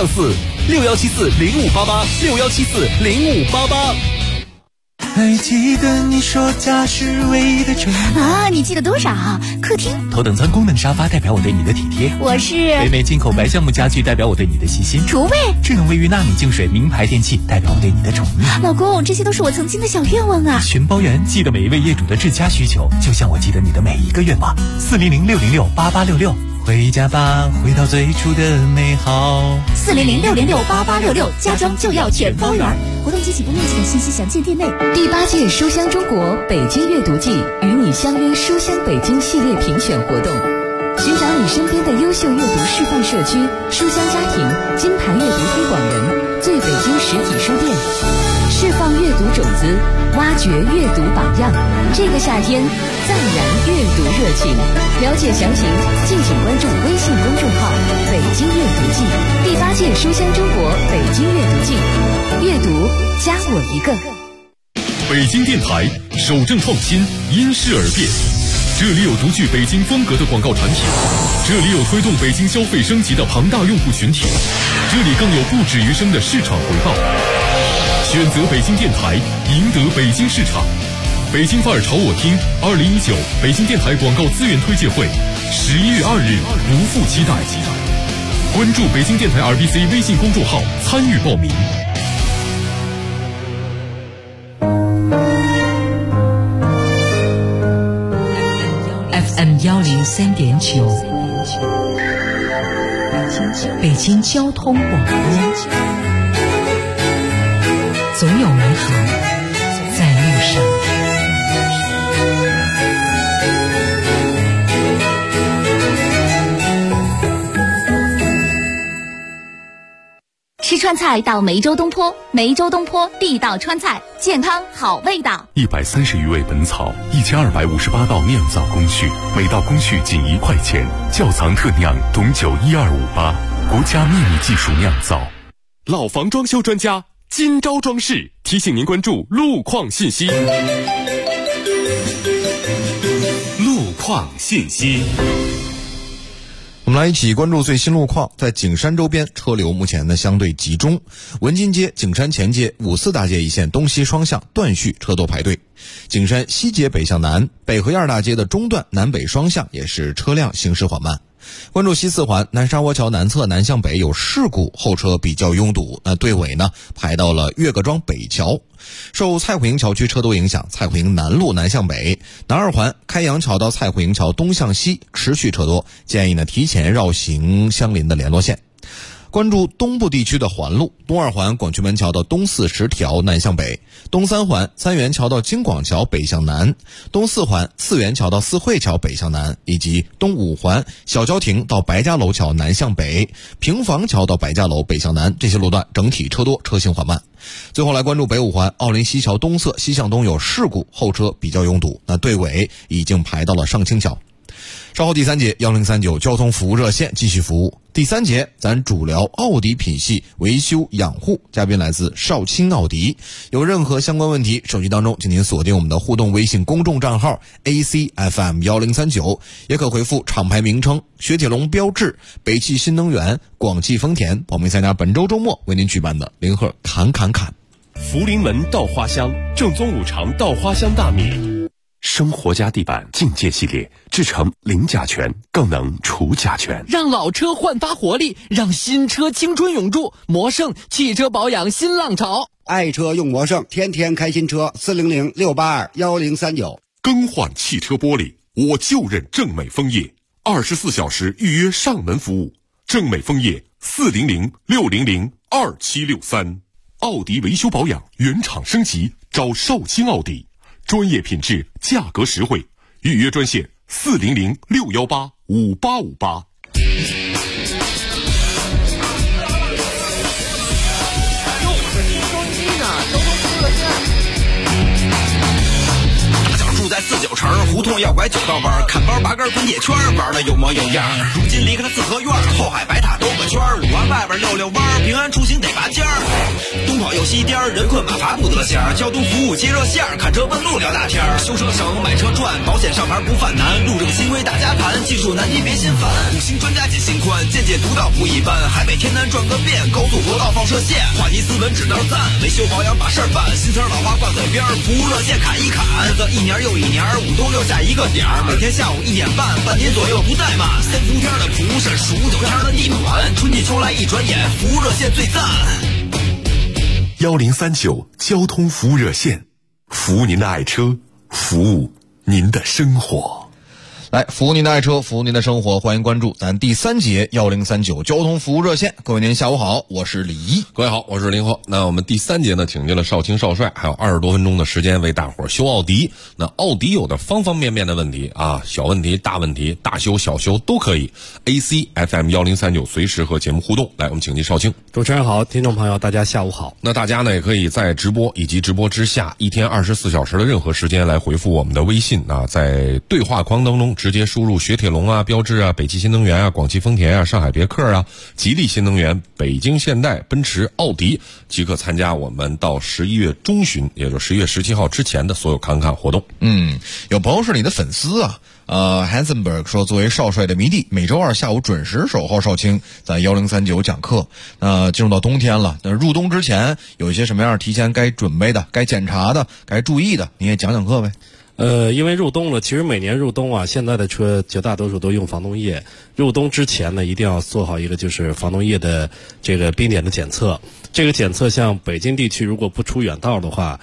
S15: 3-46174-0588，6174-0588。
S17: 还记得你说家是唯一的城
S18: 啊？你记得多少？客厅
S13: 头等舱功能沙发代表我对你的体贴，
S18: 我是
S13: 北美进口白橡木家具代表我对你的细心，
S18: 厨卫
S13: 智能卫浴纳米净水名牌电器代表我对你的宠溺。
S18: 老公，这些都是我曾经的小愿望啊！
S13: 全包园记得每一位业主的至佳需求，就像我记得你的每一个愿望。400-606-8866，回家吧，回到最初的美好。
S18: 400-606-8866，家装就要全包园。活动及起步面积等信息详见店内。
S23: 第8届书香中国北京阅读季与你相约书香北京系列评选活动，寻找你身边的优秀阅读示范社区、书香家庭、金牌阅读推广人、最北京实体书店，释放阅读种子，挖掘阅读榜样。这个夏天再燃阅读热情。了解详情，敬请关注微信公众号“北京阅读季”。第8届书香中国北京阅读季，阅读加我一个。
S2: 北京电台守正创新，因势而变。这里有独具北京风格的广告产品，这里有推动北京消费升级的庞大用户群体，这里更有不止于生的市场回报。选择北京电台，赢得北京市场。北京范儿朝我听2019北京电台广告资源推介会11月2日不负期待。关注北京电台 RBC 微信公众号参与报名。
S24: FM 103.9，北京交通广播，总有美好在路上。
S16: 吃川菜到梅州东坡，梅州东坡地道川菜，健康好味道。
S2: 130余味本草，1258道酿造工序，每道工序仅1块钱。窖藏特酿董酒12588，国家秘密技术酿造。老房装修专家金招装饰提醒您关注路况信息。路况信息。
S3: 我们来一起关注最新路况。在景山周边车流目前呢相对集中，文津街、景山前街、五四大街一线东西双向断续车多排队，景山西街北向南、北河沿大街的中段南北双向也是车辆行驶缓慢。关注西四环南沙窝桥南侧南向北有事故，后车比较拥堵，队尾呢排到了岳各庄北桥。受蔡虎营桥区车多影响，蔡虎营南路南向北、南二环开阳桥到蔡虎营桥东向西持续车多，建议呢提前绕行相邻的联络线。关注东部地区的环路，东二环广渠门桥到东四十条南向北，东三环三元桥到京广桥北向南，东四环四元桥到四惠桥北向南，以及东五环小郊亭到白家楼桥南向北，平房桥到白家楼北向南，这些路段整体车多，车行缓慢。最后来关注北五环奥林西桥东侧西向东有事故，后车比较拥堵，队尾已经排到了上清桥。稍后第3节1039交通服务热线继续服务。第3节咱主聊奥迪品系维修养护，嘉宾来自少卿奥迪。有任何相关问题，手机当中请您锁定我们的互动微信公众账号 ACFM 1039，也可回复厂牌名称雪铁龙标致、北汽新能源、广汽丰田，报名参加本周周末为您举办的零贺侃。
S2: 福临门稻花香，正宗五常稻花香大米。生活家地板境界系列制成零甲醛，更能除甲醛，
S4: 让老车焕发活力，让新车青春永驻。魔胜汽车保养新浪潮，
S5: 爱车用魔胜，天天开新车。400-682-1039。
S2: 更换汽车玻璃，我就认正美枫叶。 24小时预约上门服务。正美枫叶400-600-2763。奥迪维修保养原厂升级，找绍兴奥迪，专业品质，价格实惠。预约专线400-618-5858。
S6: 住在49城，胡同要拐9道弯，看包拔根滚铁圈，玩的有模有样。如今离开了四合院，后海白塔兜个圈，5环外边溜溜弯，平安出行得拔尖儿。东跑又西颠，人困马乏不得闲，交通服务接热线，看车问路聊大天。修车省，买车赚，保险上牌不犯难，路政新规大家谈，技术难题别心烦。5星专家解心宽，见解独到不一般，海北天南转个遍，高速国道放射线，话题斯文指道赞，维修保养把事儿办，新词老话挂嘴边，服务热线砍一砍，日子一年又一年，5冬6夏一个点儿，每天下午1点半，半年左右不怠慢。3伏天的蒲扇，数9天的地暖，春季秋来一转眼，服务热线最赞。
S2: 1039交通服务热线，服务您的爱车，服务您的生活。
S3: 来，服务您的爱车，服务您的生活，欢迎关注咱第3节1039交通服务热线。各位您下午好，我是李一。
S7: 各位好，我是林鹤。那我们第3节呢，请进了少卿少帅，还有20多分钟的时间为大伙儿修奥迪。那奥迪有的方方面面的问题啊，小问题、大问题，大修小修都可以。AC FM 1039随时和节目互动。来，我们请进少卿。
S10: 主持人好，听众朋友大家下午好。
S7: 那大家呢也可以在直播以及直播之下1天24小时的任何时间来回复我们的微信啊，在对话框当中直接输入雪铁龙啊、标致啊、北汽新能源啊、广汽丰田啊、上海别克啊、吉利新能源、北京现代、奔驰、奥迪，即可参加我们到11月中旬，也就是11月17号之前的所有侃侃活动。
S3: 有朋友是你的粉丝啊。Hansenberg 说，作为少帅的迷弟，每周2下午准时守候少卿在1039讲课。进入到冬天了，那入冬之前有一些什么样提前该准备的、该检查的、该注意的，你也讲讲课呗。
S10: 因为入冬了，其实每年入冬啊，现在的车绝大多数都用防冻液。入冬之前呢，一定要做好一个就是防冻液的这个冰点的检测。这个检测像北京地区如果不出远道的话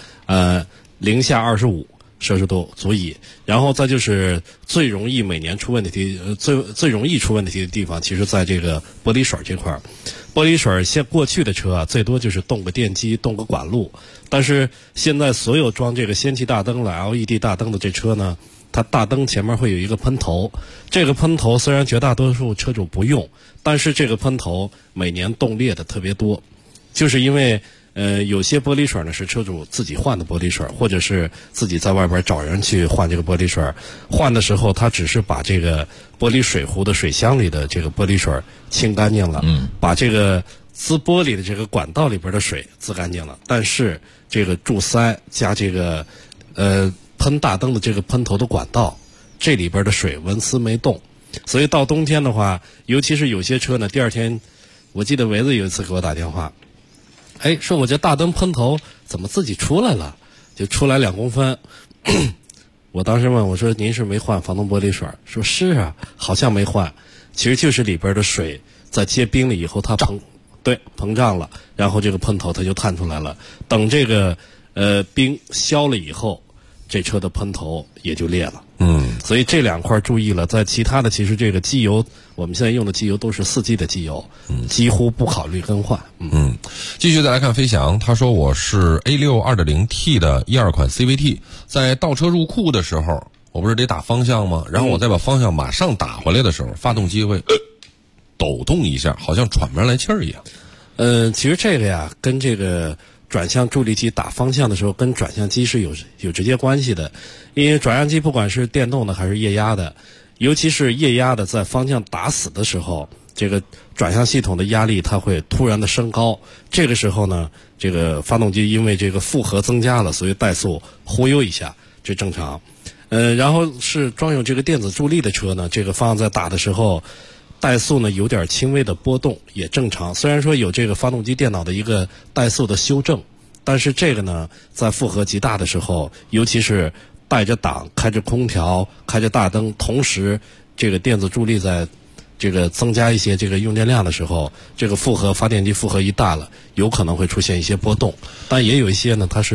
S10: ，0下25摄氏度足以。然后再就是最容易每年出问题最容易出问题的地方，其实在这个玻璃水这块。玻璃水现过去的车啊，最多就是动个电机、动个管路，但是现在所有装这个氙气大灯了、LED 大灯的这车呢，它大灯前面会有一个喷头。这个喷头虽然绝大多数车主不用，但是这个喷头每年冻裂的特别多，就是因为有些玻璃水呢是车主自己换的玻璃水，或者是自己在外边找人去换这个玻璃水。换的时候，他只是把这个玻璃水壶的水箱里的这个玻璃水清干净了，把这个滋玻璃的这个管道里边的水滋干净了。但是这个柱塞加这个喷大灯的这个喷头的管道，这里边的水纹丝没动，所以到冬天的话，尤其是有些车呢，第2天，我记得维子有一次给我打电话。说我这大灯喷头怎么自己出来了，就出来2公分。我当时问我说，您是没换防冻玻璃水？说是啊，好像没换。其实就是里边的水在结冰了以后，它膨胀了，然后这个喷头它就探出来了。等这个冰消了以后，这车的喷头也就裂了。所以这2块注意了。在其他的，其实这个机油，我们现在用的机油都是4季的机油，几乎不考虑更换。
S7: 继续再来看飞翔，他说我是 A6 2.0T 的12款 CVT， 在倒车入库的时候，我不是得打方向吗？然后我再把方向马上打回来的时候，发动机会抖动一下，好像喘不上来气儿一样。
S10: 其实这个呀，跟这个转向助力机打方向的时候，跟转向机是有直接关系的。因为转向机不管是电动的还是液压的，尤其是液压的，在方向打死的时候，这个转向系统的压力它会突然的升高。这个时候呢，这个发动机因为这个负荷增加了，所以怠速忽悠一下，这正常。然后是装有这个电子助力的车呢，这个方向在打的时候，怠速呢有点轻微的波动也正常。虽然说有这个发动机电脑的一个怠速的修正，但是这个呢，在负荷极大的时候，尤其是带着档、开着空调、开着大灯，同时这个电子助力在这个增加一些这个用电量的时候，这个发电机负荷一大了，有可能会出现一些波动。但也有一些呢，它是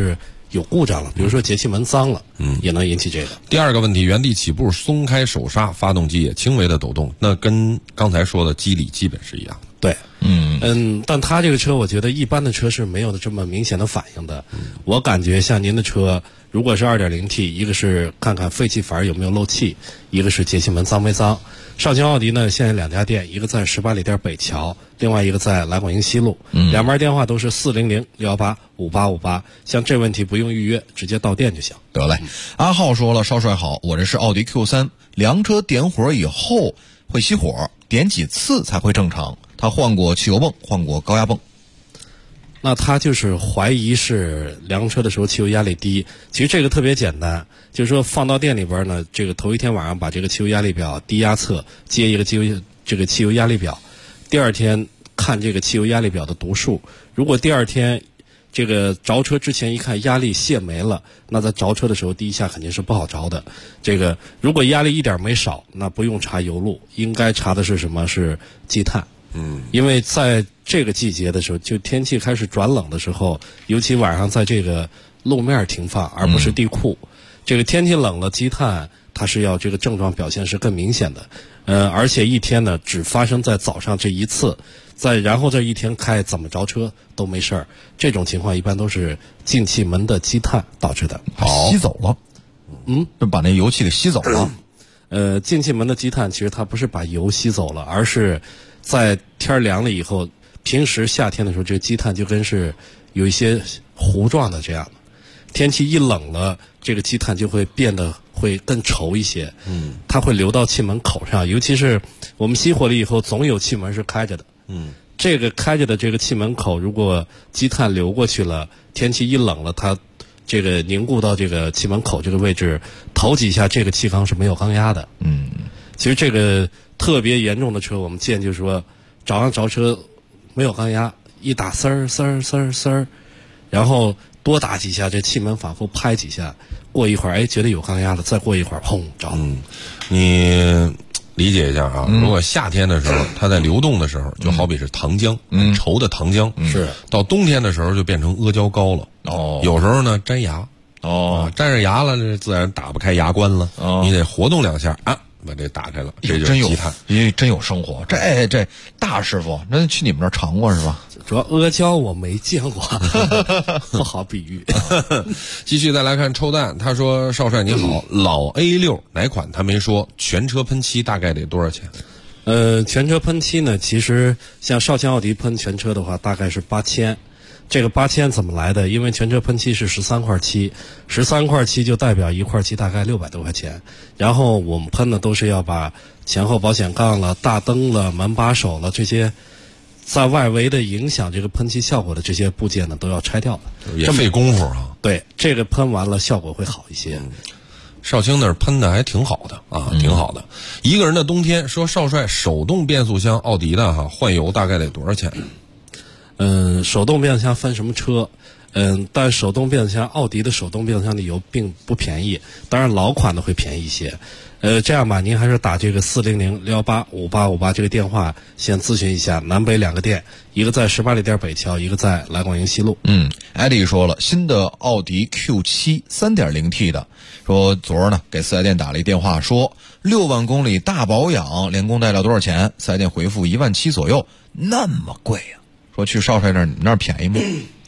S10: 有故障了，比如说节气门脏了，也能引起这个。
S7: 第二个问题，原地起步松开手刹，发动机也轻微的抖动，那跟刚才说的机理基本是一样。
S10: 对，但它这个车，我觉得一般的车是没有这么明显的反应的。我感觉像您的车，如果是 2.0T， 一个是看看废气阀有没有漏气，一个是节气门脏没脏。绍兴奥迪呢，现在2家店，一个在18里店北桥，另外一个在来广营西路，两边电话都是400-618-5858。像这问题不用预约，直接到店就行。
S3: 得嘞，阿浩说了，少帅好，我这是奥迪 Q3，凉车点火以后会熄火，点几次才会正常？他换过汽油泵，换过高压泵。
S10: 那他就是怀疑是凉车的时候汽油压力低。其实这个特别简单，就是说放到店里边呢，这个头一天晚上把这个汽油压力表低压测接一个汽油压力表，第二天看这个汽油压力表的读数。如果第二天这个着车之前一看压力泄没了，那在着车的时候第一下肯定是不好着的。这个如果压力一点没少，那不用查油路，应该查的是什么？是积碳。因为在这个季节的时候，就天气开始转冷的时候，尤其晚上在这个路面停放，而不是地库。这个天气冷了，积碳它是要这个症状表现是更明显的。而且一天呢只发生在早上这一次，然后这一天开怎么着车都没事儿。这种情况一般都是进气门的积碳导致的。
S3: 吸走了，就把那油气给吸走了。
S10: 进气门的积碳其实它不是把油吸走了，而是在天凉了以后，平时夏天的时候，这个积碳就跟是有一些糊状的这样的。天气一冷了，这个积碳就会变得会更稠一些。它会流到气门口上，尤其是我们熄火了以后，总有气门是开着的。这个开着的这个气门口，如果积碳流过去了，天气一冷了，它这个凝固到这个气门口这个位置，头几下这个气缸是没有缸压的。其实这个特别严重的车，我们见就是说早上着车没有缸压，一打丝儿，然后多打几下，这气门反复拍几下，过一会儿觉得有缸压了，再过一会儿砰着。
S7: 你理解一下啊，如果夏天的时候它在流动的时候，就好比是糖浆，稠的糖浆，
S10: 是到
S7: 冬天的时候就变成阿胶糕了。有时候呢粘牙，粘上牙了，这自然打不开牙关了，你得活动两下啊。把这打开了，这就是积碳。
S3: 真有生活，这大师傅，那去你们那儿尝过是吧？
S10: 主要阿胶我没见过，不好比喻。
S7: 继续再来看抽蛋，他说：“少帅你好，老 A6 哪款他没说，全车喷漆大概得多少钱？”
S10: 全车喷漆呢，其实像绍兴奥迪喷全车的话，大概是8000。这个8000怎么来的？因为全车喷漆是13块漆，13块漆就代表一块漆大概600多块钱。然后我们喷的都是要把前后保险杠了、大灯了、门把手了这些在外围的影响这个喷漆效果的这些部件呢，都要拆掉的，
S7: 也费功夫啊。
S10: 对，这个喷完了效果会好一些。
S7: 绍兴那儿喷的还挺好的啊，挺好的。一个人的冬天，说少帅手动变速箱奥迪的换油大概得多少钱？
S10: 手动变速箱分什么车？但手动变速箱，奥迪的手动变速箱的油并不便宜，当然老款的会便宜一些。这样吧，您还是打这个400-618-5858这个电话先咨询一下。南北2个店，一个在18里店北桥，一个在来广营西路。
S3: 艾迪说了，新的奥迪 Q7 3.0T 的，说昨儿呢给4S店打了一电话，说6万公里大保养，连工带料多少钱？4S店回复17000左右，那么贵呀？说去少帅那儿，你那儿便宜吗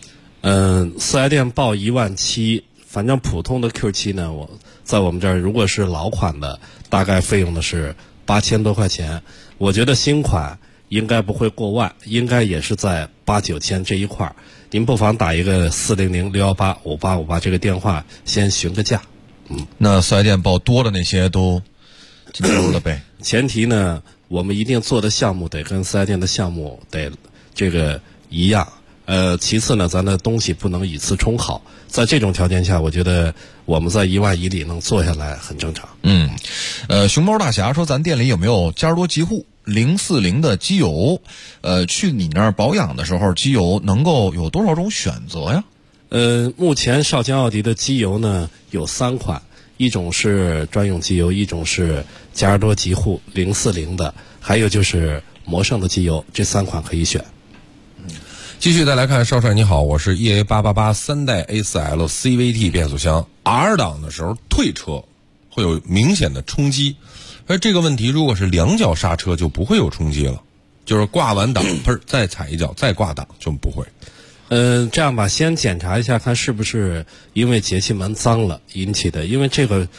S10: ？4S店报17000，反正普通的 Q7 呢，在我们这儿如果是老款的，大概费用的是8000多块钱。我觉得新款应该不会过万，应该也是在8、9千这一块儿。您不妨打一个400-618-5858这个电话，先询个价。
S3: 那4S店报多的那些都进头了呗？
S10: 前提呢，我们一定做的项目得跟4S店的项目得这个一样。其次呢，咱的东西不能以次充好。在这种条件下，我觉得我们在1万以里能做下来很正常。
S3: 熊猫大侠说，咱店里有没有嘉实多极护040的机油？去你那儿保养的时候，机油能够有多少种选择呀？
S10: 目前绍兴奥迪的机油呢有3款，一种是专用机油，一种是嘉实多极护040的，还有就是魔圣的机油，这3款可以选。
S7: 继续再来看，少帅你好，我是 EA888 3代 A4L CVT 变速箱 R 档的时候退车会有明显的冲击，而这个问题如果是两脚刹车就不会有冲击了，就是挂完档砰再踩一脚再挂档就不会。
S10: 这样吧，先检查一下看是不是因为节气门脏了引起的，因为这个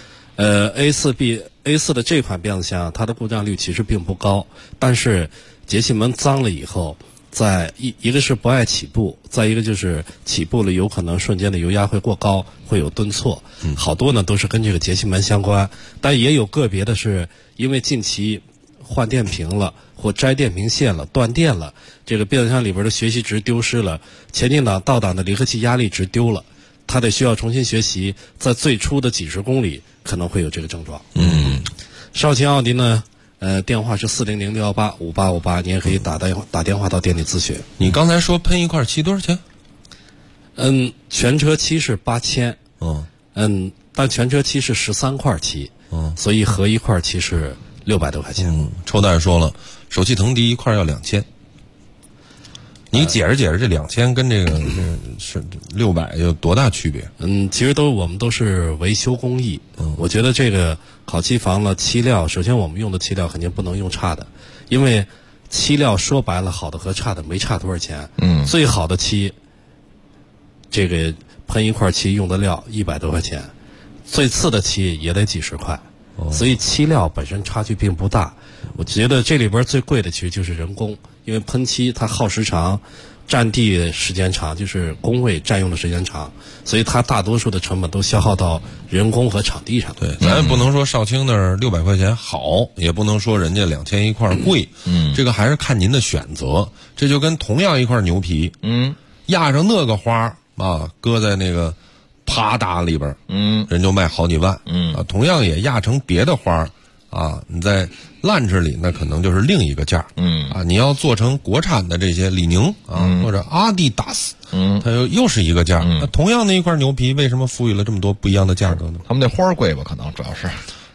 S10: A4 的这款变速箱它的故障率其实并不高，但是节气门脏了以后，在一个是不爱起步，再一个就是起步了有可能瞬间的油压会过高，会有顿挫，好多呢都是跟这个节气门相关，但也有个别的是因为近期换电瓶了或摘电瓶线了断电了，这个变速箱里边的学习值丢失了，前进档倒档的离合器压力值丢了，它得需要重新学习，在最初的几十公里可能会有这个症状。少卿奥迪呢电话是400-618-5858，你也可以打电话到店里咨询。
S7: 你刚才说喷一块漆多少钱？
S10: 全车漆是8000，但全车漆是13块漆，所以合一块漆是600多块钱。
S7: 抽蛋说了，手气腾迪一块要2000。你解释解释这2000跟这个是600有多大区别？
S10: 其实我们都是维修工艺。我觉得这个烤漆房了漆料，首先我们用的漆料肯定不能用差的，因为漆料说白了好的和差的没差多少钱。最好的漆，这个喷一块漆用的料100多块钱，最次的漆也得几十块。所以漆料本身差距并不大，我觉得这里边最贵的其实就是人工，因为喷漆它耗时长，占地时间长，就是工位占用的时间长，所以它大多数的成本都消耗到人工和场地上。
S7: 对，咱也不能说少卿那儿600块钱好，也不能说人家2000一块贵，这个还是看您的选择。这就跟同样一块牛皮，压上那个花啊，搁在那个啪嗒里边，人就卖好几万，同样也压成别的花啊，你在烂枝里那可能就是另一个价，你要做成国产的这些李宁啊或者阿迪达斯，它又是一个价。那同样的一块牛皮，为什么赋予了这么多不一样的价格呢？
S3: 他们那花贵吧，可能主要是，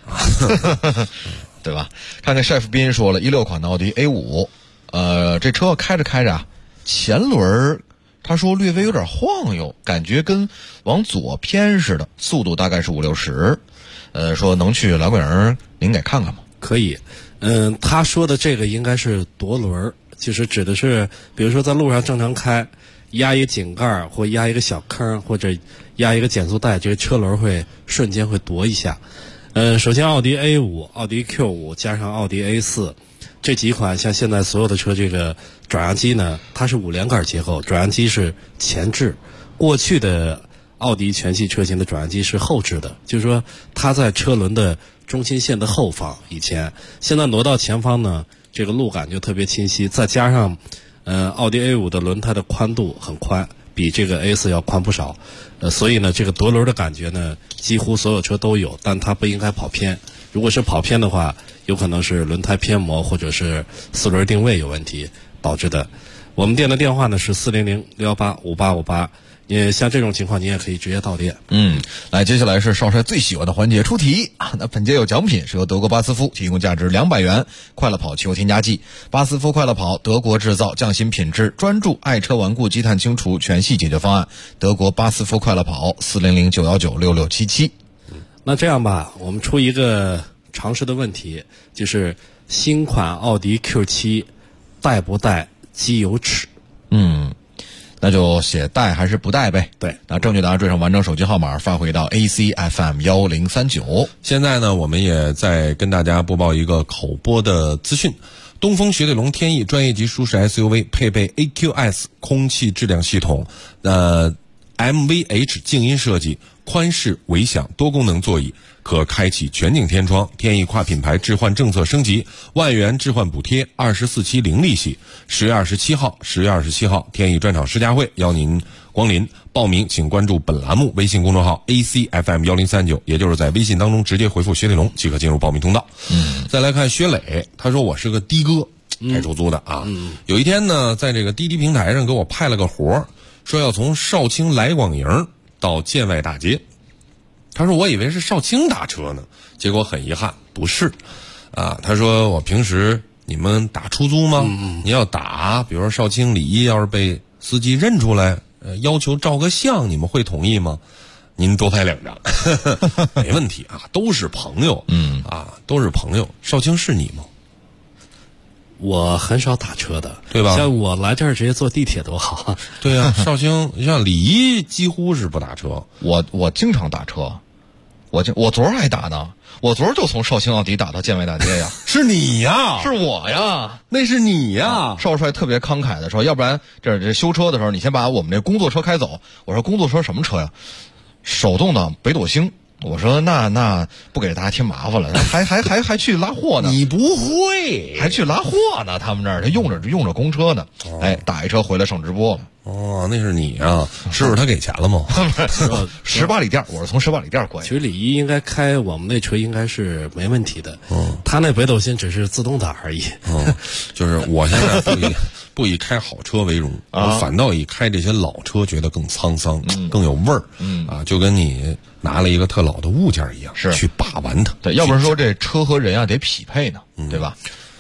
S3: 对吧？看那帅富斌说了，16款的奥迪 A5，这车开着开着啊，前轮他说略微有点晃悠，感觉跟往左偏似的，速度大概是50-60，说能去兰桂园您给看看吗？
S10: 可以，他说的这个应该是夺轮，就是指的是，比如说在路上正常开，压一个井盖或压一个小坑或者压一个减速带，这个车轮会瞬间会夺一下。首先奥迪 A5、奥迪 Q5 加上奥迪 A4。这几款像现在所有的车，这个转向机呢，它是5连杆结构，转向机是前置。过去的奥迪全系车型的转向机是后置的，就是说它在车轮的中心线的后方，现在挪到前方呢，这个路感就特别清晰。再加上奥迪 A5 的轮胎的宽度很宽，比这个 A4 要宽不少，所以呢，这个夺轮的感觉呢，几乎所有车都有，但它不应该跑偏。如果是跑偏的话，有可能是轮胎偏磨或者是四轮定位有问题导致的。我们店的电话呢是400-618-5858，像这种情况你也可以直接到店。
S3: 来，接下来是少帅最喜欢的环节，出题啊！那本节有奖品，是由德国巴斯夫提供价值200元快乐跑汽油添加剂。巴斯夫快乐跑，德国制造，匠心品质，专注爱车顽固积碳清除全系解决方案。德国巴斯夫快乐跑，400-919-6677。
S10: 那这样吧，我们出一个常识的问题，就是新款奥迪 Q7 带不带机油尺？
S3: 那就写带还是不带呗。
S10: 对，
S3: 那正确答案缀上完整手机号码发回到 ACFM1039。
S7: 现在呢，我们也在跟大家播报一个口播的资讯。东风雪铁龙天翼专业级舒适 SUV 配备 AQS 空气质量系统，MVH 静音设计，宽适微响多功能座椅，可开启全景天窗。天翼跨品牌置换政策升级，1万元置换补贴，24期零利息。10月27号，天翼专场试驾会邀您光临。报名请关注本栏目微信公众号 ACFM1039，也就是在微信当中直接回复雪铁龙即可进入报名通道。再来看薛磊，他说我是个的哥，开出租的啊。有一天呢，在这个滴滴平台上给我派了个活，说要从少卿来广营到建外大街。他说我以为是少卿打车呢，结果很遗憾不是啊。他说我平时你们打出租吗？你要打，比如说少卿李一要是被司机认出来，要求照个相，你们会同意吗？您多拍2张，没问题啊，都是朋友，都是朋友。少卿是你吗？
S10: 我很少打车的，
S7: 对吧？
S10: 像我来这儿直接坐地铁多好。
S7: 对啊，少卿，像李一几乎是不打车，
S3: 我经常打车，我昨儿还打呢，我昨儿就从绍兴奥迪打到建外大街呀。
S7: 是你呀？
S3: 是我呀？
S7: 那是你呀？
S3: 少帅特别慷慨的说，要不然这修车的时候，你先把我们这工作车开走。我说工作车什么车呀？手动的北斗星。我说那不给大家添麻烦了，还去拉货呢。
S7: 你不会，
S3: 还去拉货呢？他们这儿他用着公车呢。打一车回来上直播了。
S7: 哦，那是你啊？是他给钱了吗
S3: ？18里店，我是从18里店过去。
S10: 其实李一应该开我们那车应该是没问题的。他那北斗星只是自动挡而已。
S7: 就是我现在不以开好车为荣，我反倒以开这些老车觉得更沧桑，更有味儿。就跟你拿了一个特老的物件一样，
S3: 是
S7: 去把玩它。
S3: 对，要不然说这车和人啊得匹配呢，对吧？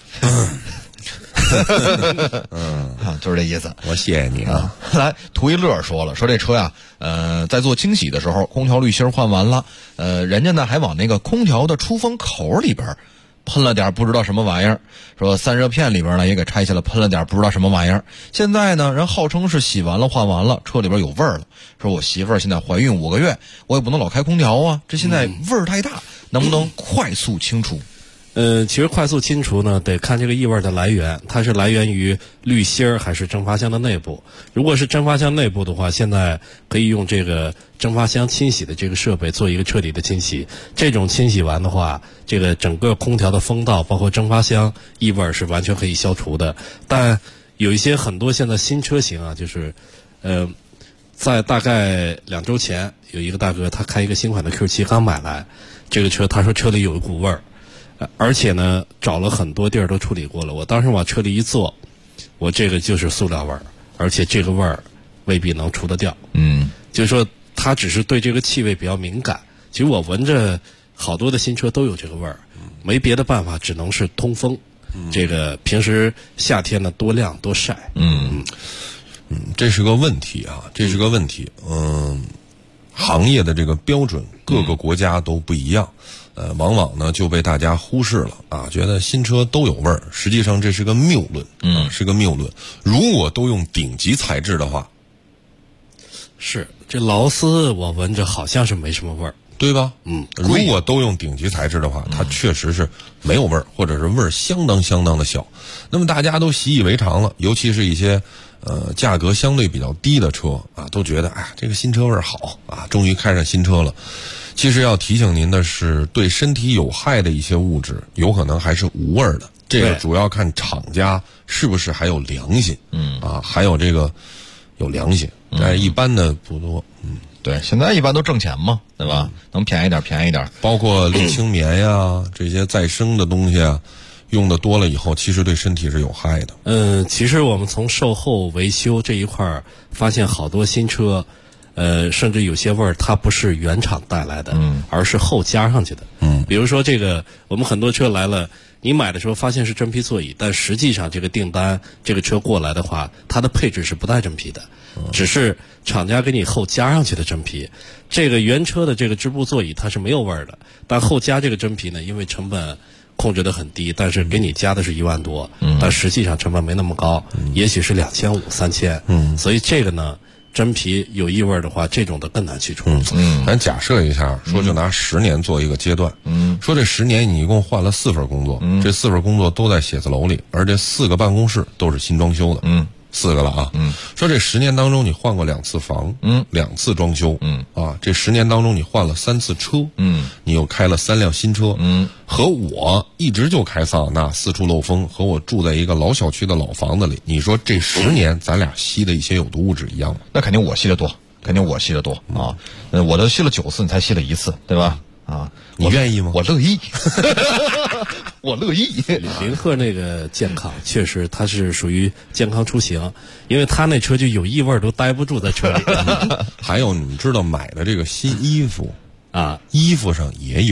S3: 就是这意思。
S7: 我谢谢你啊。
S3: 来，图一乐说了，说这车呀，在做清洗的时候，空调滤芯换完了，人家呢还往那个空调的出风口里边喷了点不知道什么玩意儿，说散热片里边呢也给拆下来喷了点不知道什么玩意儿。现在呢，人号称是洗完了换完了，车里边有味儿了。说我媳妇儿现在怀孕5个月，我也不能老开空调啊，这现在味儿太大，能不能快速清除？
S10: 其实快速清除呢，得看这个异味的来源，它是来源于滤芯儿还是蒸发箱的内部。如果是蒸发箱内部的话，现在可以用这个蒸发箱清洗的这个设备做一个彻底的清洗。这种清洗完的话，这个整个空调的风道包括蒸发箱异味是完全可以消除的。但有一些很多现在新车型啊，就是在大概2周前，有一个大哥他开一个新款的 Q7 刚买来，这个车他说车里有一股味儿。而且呢，找了很多地儿都处理过了。我当时往车里一坐，我这个就是塑料味儿，而且这个味儿未必能除得掉。就是说他只是对这个气味比较敏感。其实我闻着好多的新车都有这个味儿，没别的办法，只能是通风。这个平时夏天呢多晾多晒。
S7: 这是个问题啊，这是个问题。行业的这个标准各个国家都不一样。往往呢就被大家忽视了啊，觉得新车都有味儿，实际上这是个谬论，是个谬论。如果都用顶级材质的话，
S10: 是这劳斯我闻着好像是没什么味儿，
S7: 对吧？如果都用顶级材质的话，它确实是没有味儿，或者是味儿相当的小。那么大家都习以为常了，尤其是一些价格相对比较低的车啊，都觉得哎，这个新车味儿好啊，终于开上新车了。其实要提醒您的是，对身体有害的一些物质，有可能还是无味儿的。这个主要看厂家是不是还有良心，还有这个有良心，但是一般的不多。
S3: 对，现在一般都挣钱嘛，对吧？能便宜点。
S7: 包括沥青棉呀，这些再生的东西啊，用的多了以后，其实对身体是有害的。
S10: 其实我们从售后维修这一块发现，好多新车。甚至有些味儿它不是原厂带来的，而是后加上去的。比如说这个，我们很多车来了，你买的时候发现是真皮座椅，但实际上这个订单这个车过来的话，它的配置是不带真皮的，只是厂家给你后加上去的真皮。这个原车的这个织布座椅它是没有味儿的，但后加这个真皮呢，因为成本控制得很低，但是给你加的是1万多，但实际上成本没那么高，也许是2500、3000。所以这个呢。真皮有异味的话，这种的更难去除。
S7: 咱假设一下，说就拿10年做一个阶段，说这10年你一共换了4份工作，这4份工作都在写字楼里，而这4个办公室都是新装修的，4个了啊。说这10年当中你换过2次房，2次装修，这10年当中你换了3次车，你又开了3辆新车，和我一直就开桑塔纳四处漏风，和我住在一个老小区的老房子里，你说这10年咱俩吸的一些有毒物质一样吗？
S3: 那肯定我吸的多啊！我都吸了9次，你才吸了1次，对吧？啊，
S7: 你愿意吗？
S3: 我乐意，我乐意。
S10: 林克那个健康确实他是属于健康出行，因为他那车就有异味都待不住在车里。
S7: 还有你知道买的这个新衣服啊，衣服上也有，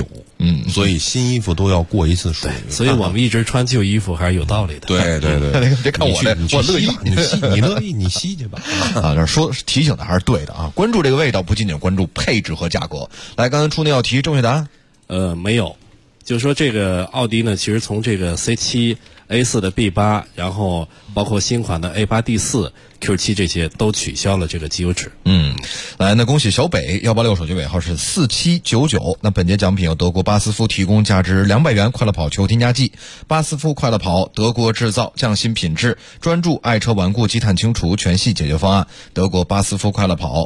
S7: 所以新衣服都要过一次水。
S10: 所以我们一直穿旧衣服还是有道理的。
S7: 对对对，
S3: 别看我这，我乐意，
S7: 你乐意你吸去吧。
S3: 啊，这说提醒的还是对的啊。关注这个味道，不仅仅关注配置和价格。来，刚才出那道题，正确答案？
S10: 没有，就是说这个奥迪呢，其实从这个 C7、A4 的 B8，然后包括新款的 A8、D4、Q7 这些都取消了这个机油纸。
S3: 来，那恭喜小北186手机尾号是4799。那本节奖品由德国巴斯夫提供价值200元快乐跑球添加剂。巴斯夫快乐跑，德国制造，匠心品质，专注爱车顽固积碳清除全系解决方案。德国巴斯夫快乐跑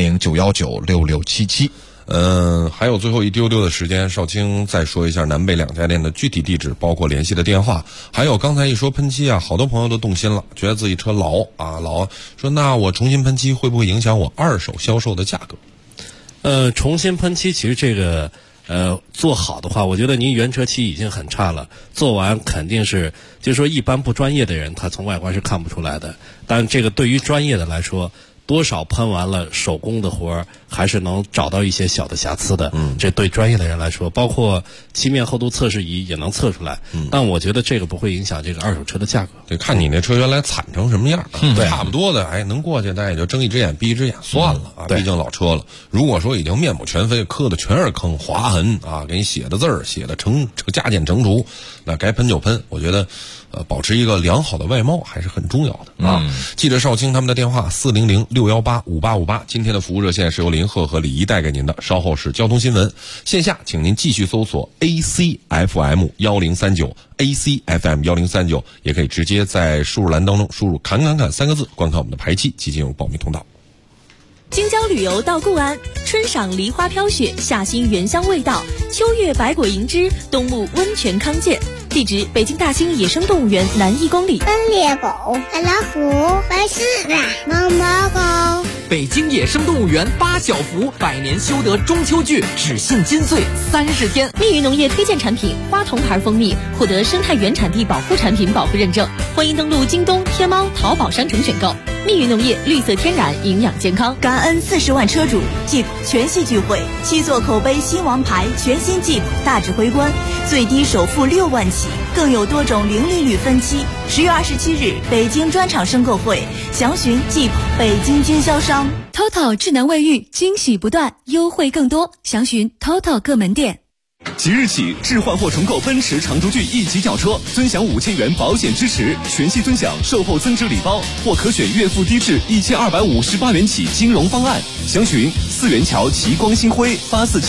S3: ，400-919-6677。
S7: 还有最后一丢丢的时间，少卿再说一下南北两家店的具体地址，包括联系的电话。还有刚才一说喷漆啊，好多朋友都动心了，觉得自己车老，说那我重新喷漆会不会影响我二手销售的价格？
S10: 重新喷漆其实这个做好的话，我觉得您原车漆已经很差了，做完肯定是，就是说一般不专业的人他从外观是看不出来的，但这个对于专业的来说，多少喷完了手工的活儿还是能找到一些小的瑕疵的。这对专业的人来说，包括漆面厚度测试仪也能测出来。但我觉得这个不会影响这个二手车的价格。
S7: 得看你那车原来惨成什么样。差不多的，能过去，咱也就睁一只眼闭一只眼算了啊。毕竟老车了。如果说已经面目全非，刻的全是坑划痕啊，给你写的字儿写的加减乘除，那该喷就喷。我觉得保持一个良好的外貌还是很重要的啊。记着少卿他们的电话400-618-5858。今天的服务热线是由林鹤和李怡带给您的，稍后是交通新闻。线下请您继续搜索 ACFM 1039 ACFM 1039，也可以直接在输入栏当中输入侃侃侃3个字，观看我们的排期及进入报名通道。
S11: 京郊旅游到固安，春赏梨花飘雪，夏欣原香味道，秋月百果银枝，冬沐温泉康健。地址：北京大兴野生动物园南1公里。
S12: 斑鬣狗、白老虎、白狮子、毛毛狗。
S4: 北京野生动物园八小福百年修得中秋剧，只限金穗30天。
S11: 密云农业推荐产品花童牌蜂蜜获得生态原产地保护产品保护认证。欢迎登录京东、天猫、淘宝商城选购。密云农业，绿色天然，营养健康。
S19: 感恩40万车主 Jeep 全系聚会，7座口碑新王牌全新 Jeep 大指挥官，最低首付6万起，更有多种零利率分期。10月27日，北京专场申购会，详询 Jeep 北京经销商。
S11: TOTO 智能卫浴，惊喜不断，优惠更多，详询 TOTO 各门店。
S13: 即日起，置换或重购奔驰长轴距1级轿车，尊享5000元保险支持，全系尊享售后增值礼包，或可选月付低至1258元起金融方案。详询4元桥齐光新辉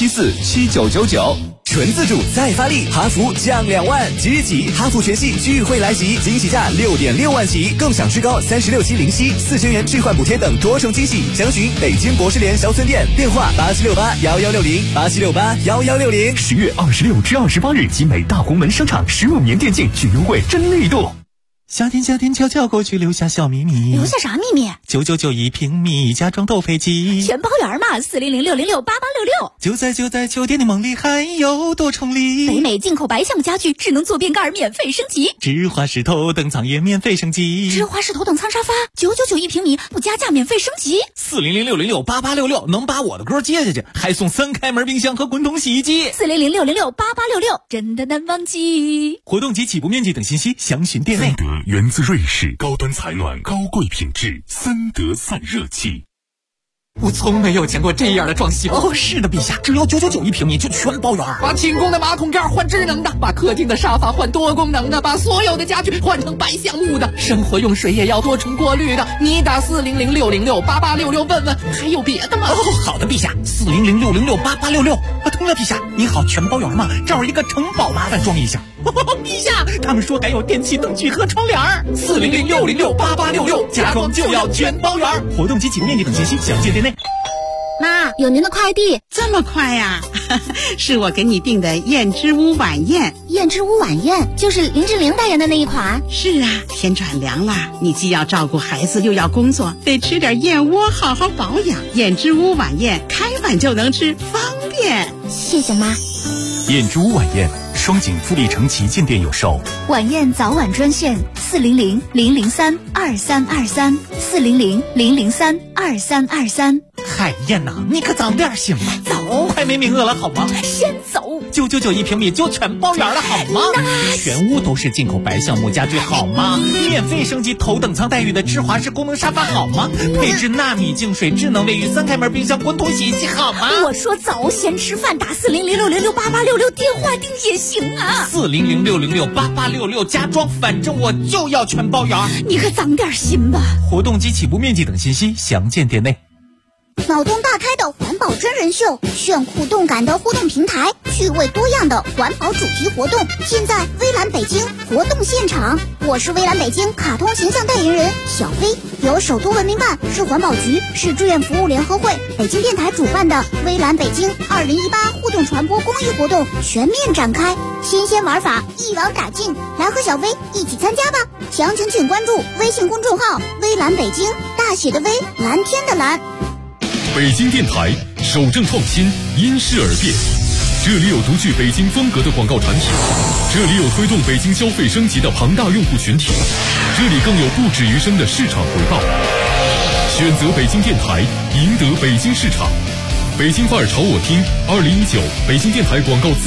S13: 84747999。
S20: 纯自主再发力，哈弗降2万，即日起哈弗全系聚会来袭，惊喜价6.6万起，更享至高36期零息，4000元置换补贴等多重惊喜。详询北京博士联小村店，电话87681160 87681160。
S13: 10月26至28日，集美大红门商场15年电竞聚优惠真力度。
S17: 夏天悄悄过去，留下小秘密。
S19: 留下啥秘密
S17: ？999一平米，家装斗飞机，
S19: 全包圆嘛！400-606-8866。
S17: 就在酒店的梦里，还有多重礼。
S19: 北美进口白橡木家具，智能坐便盖免费升级。
S17: 芝华士头等舱也免费升级。
S19: 芝华士头等舱沙发999一平米，不加价免费升级。
S8: 400-606-8866，能把我的歌接下去，还送3开门冰箱和滚筒洗衣机。
S19: 400-606-8866，真的难忘记。
S17: 活动及起步面积等信息详询店内。
S2: 源自瑞士，高端采暖，高贵品质，森德散热器。
S4: 我从没有见过这样的装修。
S8: 哦，是的，陛下，只要999一平米就全包圆。
S4: 把寝宫的马桶盖换智能的，把客厅的沙发换多功能的，把所有的家具换成白橡木的，生活用水也要多重过滤的。你打400-606-8866问问，还有别的吗？
S8: 哦，好的，陛下，400-606-8866。通了，陛下，你好，全包圆嘛，这儿一个城堡，麻烦装一下。陛下，他们说改有电器灯具和窗帘。
S4: 400-606-8866，家装就要全包圆。
S17: 活动及起步面积等信息详见店内。
S18: 妈，有您的快递。
S21: 这么快呀？是我给你订的燕之屋晚宴。
S18: 燕之屋晚宴就是林志玲代言的那一款。
S21: 是啊，天转凉了，你既要照顾孩子又要工作，得吃点燕窝好好保养。燕之屋晚宴开碗就能吃，方便。
S18: 谢谢妈。
S13: 燕之屋晚宴，双井富力城旗舰店有售。
S18: 晚宴早晚专线400-003-2323 400-003-2323。
S8: 海燕呐，你可早点行吗？
S21: 走，
S8: 快没名额了好吗？
S21: 先走。
S8: 999一平米就全包圆了，好吗？全屋都是进口白橡木家具，好吗？免费升级头等舱待遇的芝华士功能沙发，好吗？配置纳米净水智能卫浴3开门冰箱滚筒洗衣机，好吗？
S11: 我说早先吃饭打40060688866电话订也行啊
S8: ，40060688866加装，反正我就要全包圆。
S11: 你可长点心吧。
S8: 活动及起步面积等信息详见店内。
S12: 脑洞大开的环保真人秀，炫酷动感的互动平台，趣味多样的环保主题活动，现在微蓝北京活动现场。我是微蓝北京卡通形象代言人小飞，由首都文明办、市环保局、市志愿服务联合会、北京电台主办的微蓝北京2018互动传播公益活动全面展开，新鲜玩法一网打尽，来和小飞一起参加吧！详情请关注微信公众号微蓝北京，大写的微，蓝天的蓝。
S2: 北京电台守正创新，因势而变。这里有独具北京风格的广告产品，这里有推动北京消费升级的庞大用户群体，这里更有不止余生的市场回报。选择北京电台，赢得北京市场。北京范儿朝我听2019北京电台广告